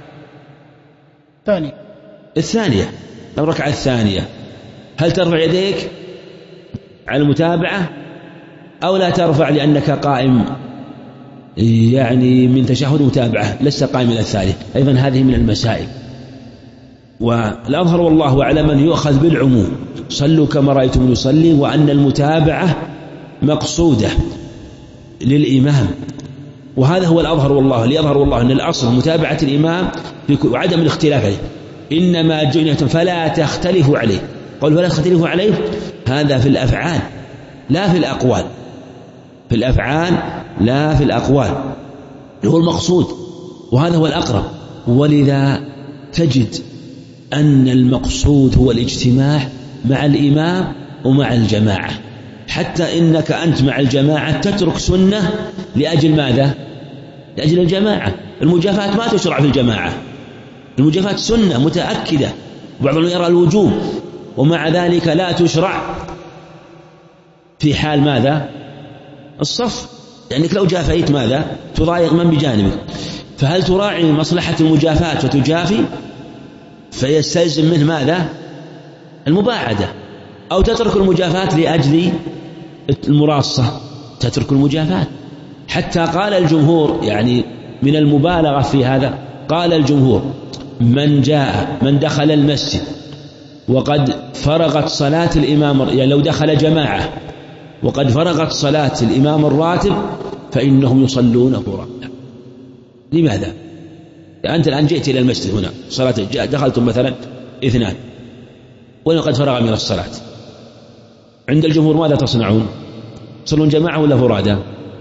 الثانية. الركعة الثانية هل ترفع يديك على المتابعة أو لا ترفع لأنك قائم يعني من تشهد متابعة لست قائم إلى الثالث، أيضا هذه من المسائل. والأظهر والله أعلم أن يؤخذ بالعموم، صلوا كما رأيتم يصلي، وأن المتابعة مقصودة للإمام، وهذا هو الأظهر والله. ليظهر والله أن الأصل متابعة الإمام وعدم الاختلاف عليه، إنما جئتم فلا تختلفوا عليه. قول فلا تختلفوا عليه هذا في الأفعال لا في الأقوال، في الأفعال لا في الأقوال، هو المقصود، وهذا هو الأقرب. ولذا تجد أن المقصود هو الاجتماع مع الإمام ومع الجماعة، حتى إنك أنت مع الجماعة تترك سنة لأجل ماذا؟ لأجل الجماعة. المجافاة ما تشرع في الجماعة، المجافاة سنة متأكدة، بعضهم يرى الوجوب، ومع ذلك لا تشرع في حال ماذا؟ الصف، لأنك لو جافيت ماذا؟ تضايق من بجانبك. فهل تراعي مصلحة المجافاة وتجافي فيستلزم منه ماذا؟ المباعدة، أو تترك المجافاة لأجل المراصة، تترك المجافاة. حتى قال الجمهور، يعني من المبالغة في هذا، قال الجمهور من دخل المسجد وقد فرغت صلاة الإمام، يعني لو دخل جماعة وقد فرغت صلاة الإمام الراتب فإنهم يصلون فرادا. لماذا؟ أنت الآن جئت إلى المسجد هنا صلاة، دخلتم مثلا 2 وقد فرغ من الصلاة، عند الجمهور ماذا تصنعون؟ تصلون جماعة ولا فرادا؟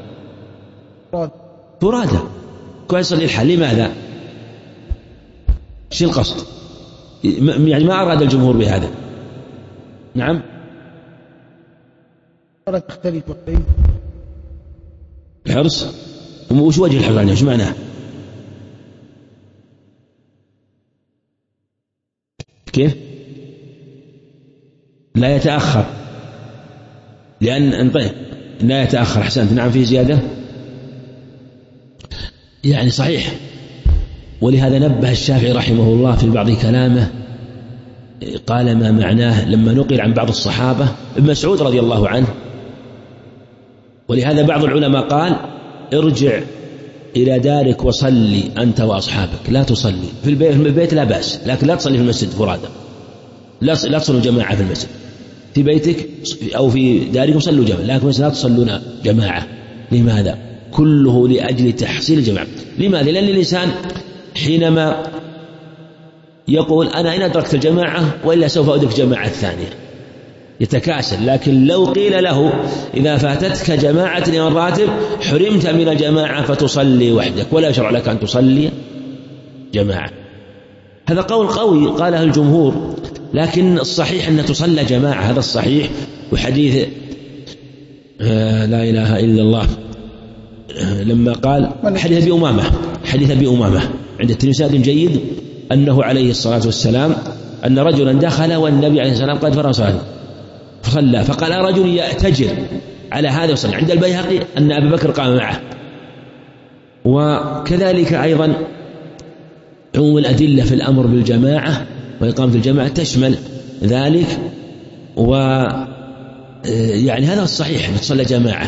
فرادا. كويس للحال. لماذا؟ شو القصد؟ يعني ما أراد الجمهور بهذا. نعم، تختلف الحرص. وش وجه الحرص يعني؟ شو معناه؟ كيف؟ لا يتأخر، لأن طيب لا يتأخر. أحسنت. نعم، فيه زيادة يعني صحيح. ولهذا نبه الشافعي رحمه الله في بعض كلامه، قال ما معناه لما نقل عن بعض الصحابة، ابن مسعود رضي الله عنه. ولهذا بعض العلماء قال ارجع إلى دارك وصلي أنت وأصحابك، لا تصلي في البيت لا بأس، لكن لا تصلي في المسجد فرادا، لا تصلوا جماعة في المسجد. في بيتك أو في داركم صلوا جماعة، لكن لا تصلون جماعة. لماذا؟ كله لأجل تحصيل الجماعة. لماذا؟ لأن الإنسان حينما يقول أنا إن أدركت الجماعة وإلا سوف أدرك جماعة ثانية يتكاسل. لكن لو قيل له إذا فاتتك جماعة الإمام الراتب حرمت من الجماعة فتصلي وحدك ولا يشرع لك أن تصلي جماعة، هذا قول قوي قاله الجمهور. لكن الصحيح أن تصلى جماعة، هذا الصحيح. وحديث لا إله إلا الله لما قال حديث أبي أمامة عند الترمذي جيد، أنه عليه الصلاة والسلام أن رجلا دخل والنبي عليه الصلاة والسلام قد فرغ صلاته فصلى، فقال رجل يأتجر على هذا وصلى. عند البيهقي أن أبي بكر قام معه. وكذلك أيضا عموم الأدلة في الأمر بالجماعة وإقامة الجماعة تشمل ذلك. يعني هذا الصحيح أن تصلى جماعة.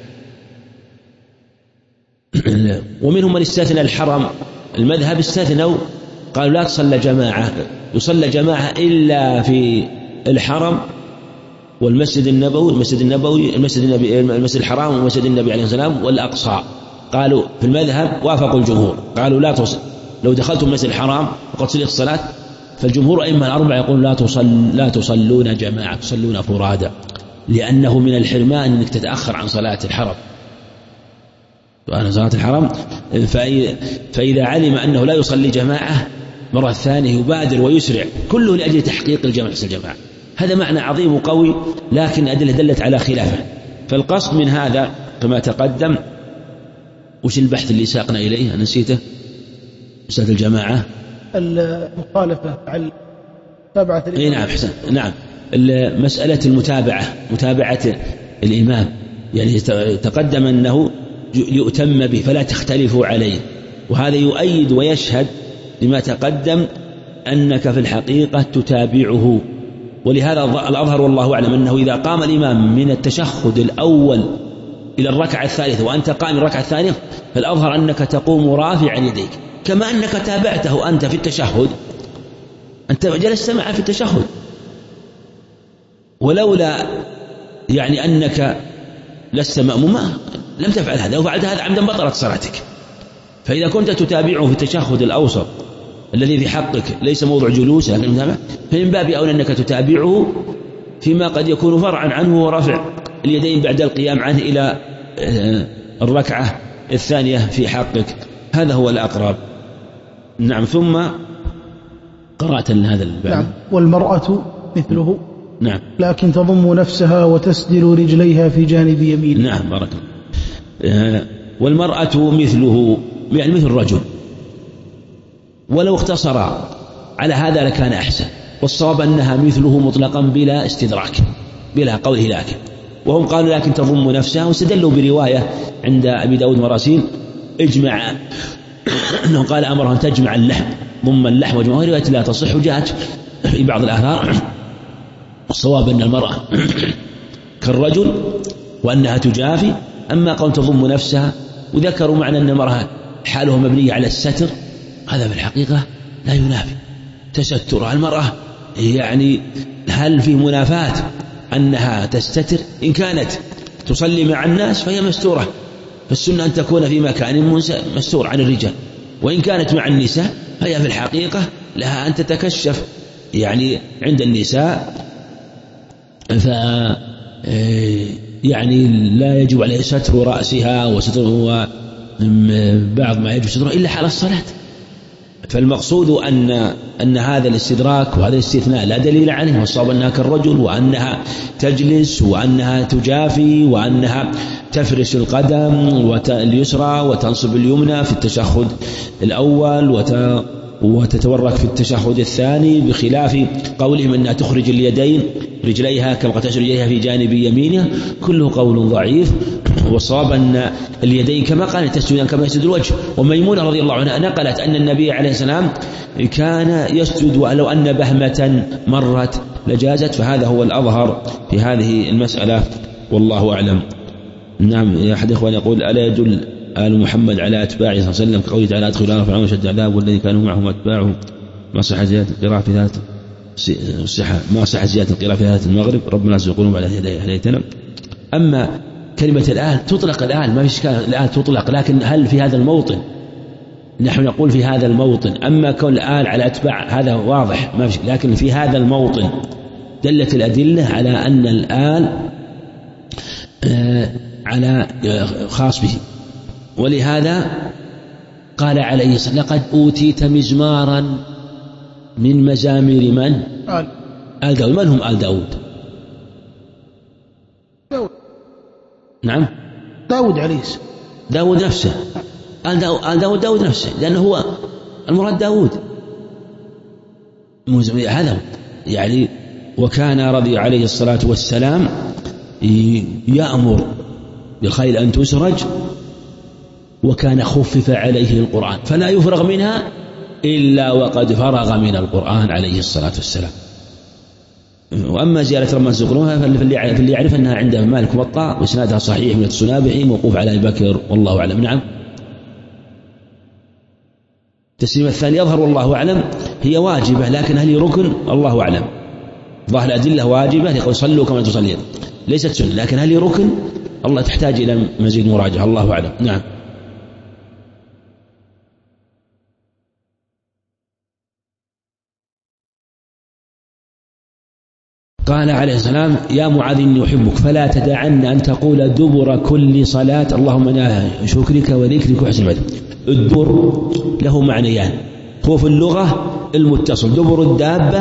ومنهم من استثنى الحرم، المذهب استثنوا قالوا لا تصلى جماعة، يصلى جماعة إلا في الحرم والمسجد النبوي، المسجد الحرام ومسجد النبي عليه السلام والأقصى. قالوا في المذهب وافقوا الجمهور، قالوا لا تصل، لو دخلتم المسجد الحرام وقد صليت الصلاة فالجمهور أئمة الأربعة يقول لا تصلون جماعة، تصلون فرادا، لأنه من الحرمان أنك تتأخر عن صلاة الحرم وأنا صلاة الحرم. فإذا علم أنه لا يصلي جماعة مرة ثانية يبادر ويسرع، كله لأجل تحقيق الجماعة. هذا معنى عظيم وقوي، لكن أدلة دلت على خلافه. فالقصد من هذا كما تقدم. وش البحث اللي ساقنا إليه؟ أنا نسيته. مسألة الجماعة، المخالفة على متابعة الإمام. نعم حسن. نعم، مسألة متابعة الإمام، يعني تقدم أنه يؤتم به فلا تختلفوا عليه، وهذا يؤيد ويشهد لما تقدم أنك في الحقيقة تتابعه. ولهذا الأظهر والله أعلم أنه إذا قام الإمام من التشهد الأول إلى الركعة الثالثة وأنت قائم الركعة الثانية، فالأظهر أنك تقوم رافعا يديك، كما أنك تابعته أنت في التشهد، أنت جلست معه في التشهد، ولولا يعني أنك لست مأموما لم تفعل هذا، وفعلت هذا عمدا بطلت صلاتك. فإذا كنت تتابعه في التشهد الأوسط الذي في حقك ليس موضع جلوس لكن متابعة، فمن باب أولى أنك تتابعه فيما قد يكون فرعا عنه ورفع اليدين بعد القيام عنه إلى الركعة الثانية في حقك، هذا هو الأقرب. نعم. ثم قرأت هذا الباب. نعم. والمرأة مثله. نعم. لكن تضم نفسها وتسدل رجليها في جانب يمينها. نعم بارك الله. والمرأة مثله يعني مثل الرجل، ولو اختصر على هذا لكان أحسن، والصواب أنها مثله مطلقا بلا استدراك بلا قوله لكن، وهم قالوا لكن تضم نفسها، واستدلوا برواية عند أبي داود مراسيل اجمع أنه قال أمرها أن تجمع اللحم، ضم اللحم وجمعه، رواية لا تصح وجاءت في بعض الآثار. الصواب أن المرأة كالرجل وأنها تجافي، أما قول تضم نفسها، وذكروا معنى أن المرأة حاله مبنية على الستر، هذا في الحقيقة لا ينافي تستر المرأة، يعني هل في منافاة أنها تستتر؟ إن كانت تصلي مع الناس فهي مستورة، فالسنة أن تكون في مكان مستور عن الرجال، وإن كانت مع النساء فهي في الحقيقة لها أن تتكشف يعني عند النساء، يعني لا يجب عليه ستر رأسها وستر بعض ما يجب ستره إلا حال الصلاة. فالمقصود أن هذا الاستدراك وهذا الاستثناء لا دليل عليه، والصواب أنها كالرجل، وأنها تجلس، وأنها تجافي، وأنها تفرش القدم اليسرى وتنصب اليمنى في التشهد الأول وتتورك في التشهد الثاني، بخلاف قولهم أنها تخرج اليدين رجليها كما تخرج رجليها في جانب يمينها، كله قول ضعيف. والصواب أن اليدين كما قال تسجدان كما يسجد الوجه. وميمونة رضي الله عنها نقلت أن النبي عليه السلام كان يسجد ولو أن بهمة مرت لجازت، فهذا هو الأظهر في هذه المسألة والله أعلم. نعم. يا أحد إخوان يقول ألا يدل آل محمد على أتباعه صلى الله عليه وسلم كقوله تعالى أدخل نار فرعون وشد عذاب والذي كانوا معهم أتباعه، ما صح زيادة القراءة في ذات ما صح زيادة القراءة في ذات المغرب ربنا يقولون على هديتنا. أما كلمة الآل تطلق، الآل ما في إشكال، الآل تطلق، لكن هل في هذا الموطن؟ نحن نقول في هذا الموطن، أما كون الآل على أتباع هذا واضح ما في، لكن في هذا الموطن دلت الأدلة على أن الآل على خاص به. ولهذا قال عليه الصلاة لقد أوتيت مزمارا من مزامير من؟ آل داود. من هم آل داود؟ نعم داود عليه السلام، داود نفسه، آل داود نفسه، لأنه هو المراد داود هذا يعني. وكان رضي عليه الصلاة والسلام يأمر بالخيل أن تسرج، وكان خفف عليه القرآن فلا يفرغ منها إلا وقد فرغ من القرآن عليه الصلاة والسلام. وأما زيارة رمى سقروها فاللي يعرف أنها عند مالك وطاء وإسنادها صحيح من السنابحي موقوف على أبي بكر والله أعلم. نعم. التسليم الثاني يظهر والله أعلم هي واجبة، لكن هل ركن؟ الله أعلم. ظاهر الأدلة واجبة يقول صلوا كما تصلين، ليست سنة، لكن هل ركن؟ الله تحتاج إلى مزيد مراجعة، الله أعلم. نعم. قال عليه السلام يا معاذ إني أحبك فلا تدعن أن تقول دبر كل صلاة اللهم إنا شكرك وذكرك وحسن عبادتك. الدبر له معنيان، هو في اللغة المتصل، دبر الدابة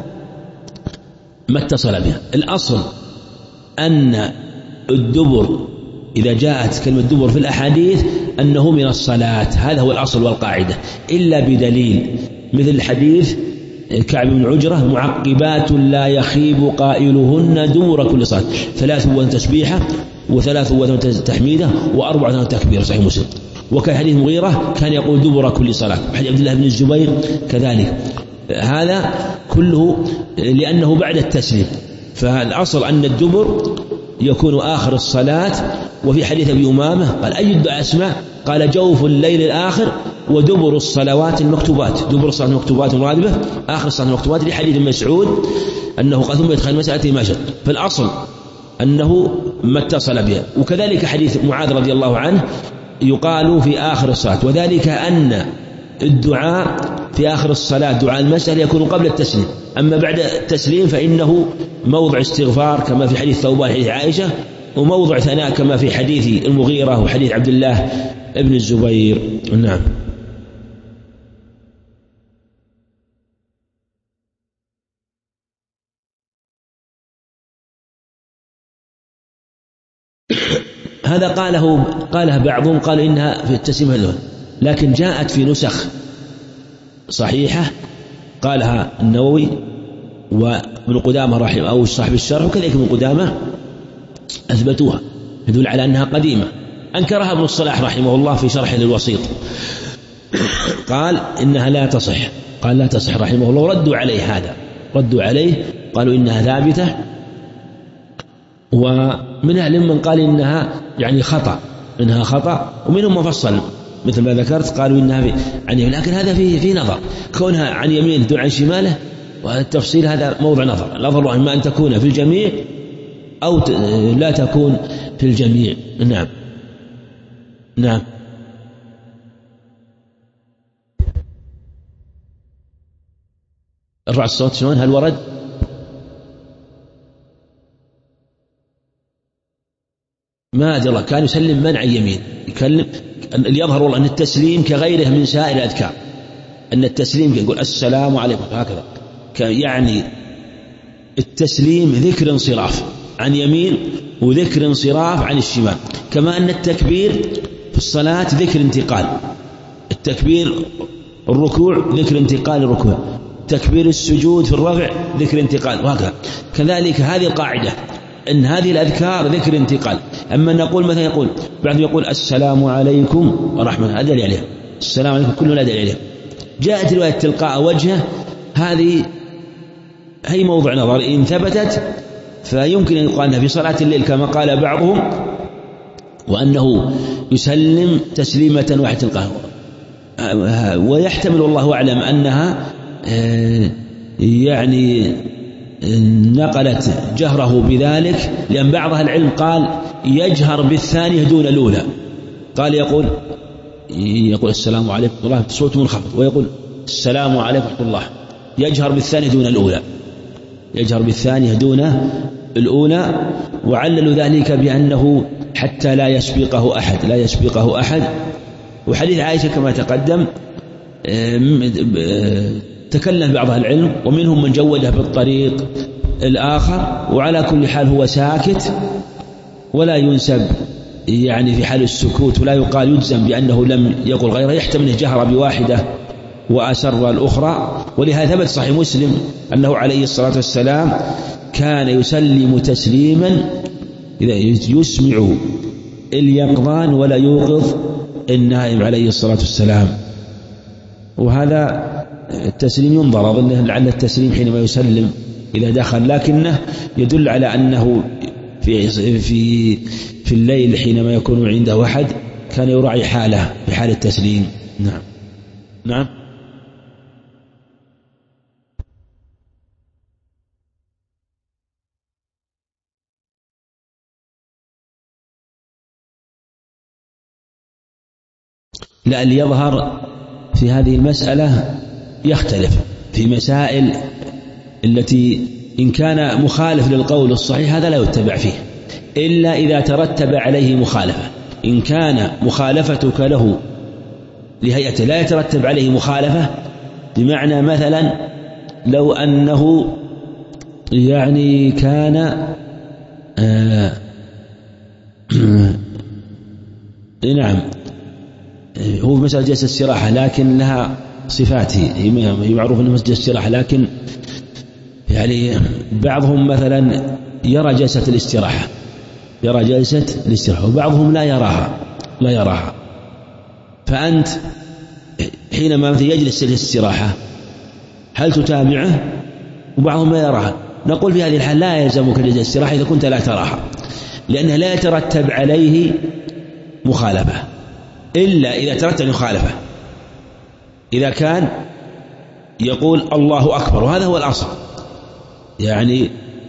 ما اتصل بها. الأصل أن الدبر إذا جاءت كلمة دبر في الأحاديث أنه من الصلاة، هذا هو الأصل والقاعدة، إلا بدليل مثل الحديث كعب بن عجرة معقبات لا يخيب قائلهن دبر كل صلاة، 3 تسبيحة و3 تحميدة و4 تكبير، صحيح مسلم. وكان حديث مغيرة كان يقول دبر كل صلاة، حديث عبد الله بن الزبير كذلك. هذا كله لأنه بعد التسليم، فالأصل أن الدبر يكون آخر الصلاة وفي حديث أبي أمامة قال أي الدعاء أسمع؟ قال جوف الليل الآخر ودبر الصلوات المكتوبات. دبر الصلاة المكتوبات الراتبة، آخر الصلاة المكتوبات، لحديث مسعود أنه قال ثم يدخل مسألة ما شاء. فالأصل أنه ما اتصل بها. وكذلك حديث معاذ رضي الله عنه يقال في آخر الصلاة، وذلك أن الدعاء في آخر الصلاة دعاء المسألة يكون قبل التسليم، أما بعد التسليم فإنه موضع استغفار كما في حديث ثوبان حديث عائشة، وموضع ثناء كما في حديث المغيرة وحديث عبد الله ابن الزبير. نعم. هذا قالها بعضهم، قال إنها في التسليم الأول، لكن جاءت في نسخ صحيحة قالها النووي وابن قدامة رحمه أو صاحب الشرح، وكذلك ابن قدامة أثبتوها، يدل على أنها قديمة. أنكرها ابن الصلاح رحمه الله في شرح للوسيط، قال إنها لا تصح، قال لا تصح رحمه الله، ردوا عليه هذا، ردوا عليه قالوا إنها ثابتة. ومن أهل من قال إنها يعني خطأ، إنها خطأ، ومنهم مفصل مثل ما ذكرت قالوا إنها عن يمين، لكن هذا في نظر، كونها عن يمين دون عن شماله، والتفصيل هذا موضع نظر. الأفضل إما أن تكون في الجميع أو لا تكون في الجميع. نعم. نعم. ارفع الصوت شلون؟ هل ورد؟ ما أدري، كان يسلم من عن يمين، يكلم. يظهر والله أن التسليم كغيره من سائر الأذكار، أن التسليم يقول السلام عليكم هكذا، يعني التسليم ذكر انصراف عن يمين وذكر انصراف عن الشمال، كما أن التكبير في الصلاة ذكر انتقال، التكبير الركوع ذكر انتقال الركوع، تكبير السجود في الرفع ذكر انتقال، وهكذا. كذلك هذه القاعدة أن هذه الأذكار ذكر انتقال. أما نقول مثلا يقول بعد يقول السلام عليكم ورحمة، هذا دليل عليه، السلام عليكم كله لا دليل عليه. جاءت رواية تلقاء وجهه، هذه هي موضع نظر، إن ثبتت فيمكن أن يقال في صلاة الليل كما قال بعضهم، وأنه يسلم تسليمة واحدة تلقاء، ويحتمل والله أعلم أنها يعني نقلت جهره بذلك، لأن بعض أهل العلم قال يجهر بالثانية دون الأولى، قال يقول السلام عليكم ورحمة الله بصوت منخفض، ويقول السلام عليكم ورحمة الله، يجهر بالثانية دون الأولى، يجهر بالثانية دون الأولى. وعللوا ذلك بأنه حتى لا يسبقه أحد، لا يسبقه أحد. وحديث عائشة كما تقدم تكلم بعض العلم، ومنهم من جوده بالطريق الآخر، وعلى كل حال هو ساكت ولا ينسب يعني في حال السكوت، ولا يقال يجزم بأنه لم يقل غيره، يحتمل جهر بواحدة وأسر الأخرى. ولهذا ثبت صحيح مسلم أنه عليه الصلاة والسلام كان يسلم تسليما إذا يسمع اليقظان ولا يوقظ النائم عليه الصلاة والسلام. وهذا التسليم ينظر، أظنه لعل التسليم حينما يسلم إذا دخل، لكنه يدل على أنه في الليل حينما يكون عنده أحد كان يراعي حاله في حال التسليم. نعم. نعم. لا، اللي يظهر في هذه المسألة يختلف في مسائل التي إن كان مخالف للقول الصحيح هذا لا يتبع فيه إلا إذا ترتب عليه مخالفة. إن كان مخالفتك له لهيئته لا يترتب عليه مخالفة، بمعنى مثلا لو أنه يعني كان نعم هو مسألة جلسة استراحة لكن لها صفات، هي معروف أنها مسألة استراحة، لكن يعني بعضهم مثلا يرى جلسة الاستراحة، يرى جلسة الاستراحة، وبعضهم لا يراها. فأنت حينما يجلس الاستراحة هل تتابعه؟ وبعضهم لا يراها. نقول في هذه الحال لا يلزمك جلسة الاستراحة إذا كنت لا تراها، لأنه لا يترتب عليه مخالفة إلا إذا ترتب مخالفة، إذا كان يقول الله أكبر وهذا هو الأصل، يعني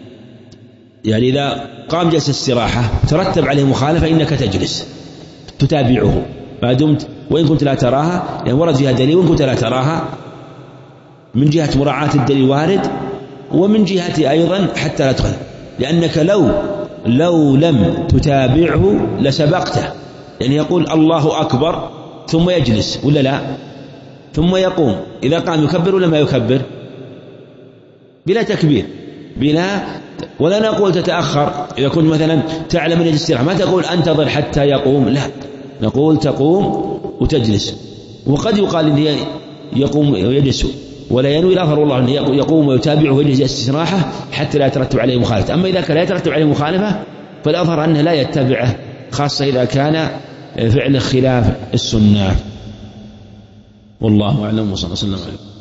إذا قام جلسة استراحة ترتب عليه مخالفة إنك تجلس تتابعه ما دمت، وإن كنت لا تراها، يعني ورد فيها دليل، وإن كنت لا تراها من جهة مراعاة الدليل وارد، ومن جهة أيضا حتى لا تخالف، لأنك لو لم تتابعه لسبقته، يعني يقول الله أكبر ثم يجلس ولا لا، ثم يقوم، إذا قام يكبر ولا ما يكبر؟ بلا تكبير، ولا نقول تتأخر. إذا كنت مثلا تعلم أن الاستراحة ما تقول أنتظر حتى يقوم، لا، نقول تقوم وتجلس. وقد يقال إن يقوم ويجلس ولا ينوي الأظهر والله أنه يقوم ويتابعه ويجلس استراحة حتى لا يترتب عليه مخالفة. أما إذا كان لا يترتب عليه مخالفة فالأظهر أنه لا يتبعه، خاصة إذا كان فعل خلاف السنة. والله أعلم وصلى الله عليه وسلم.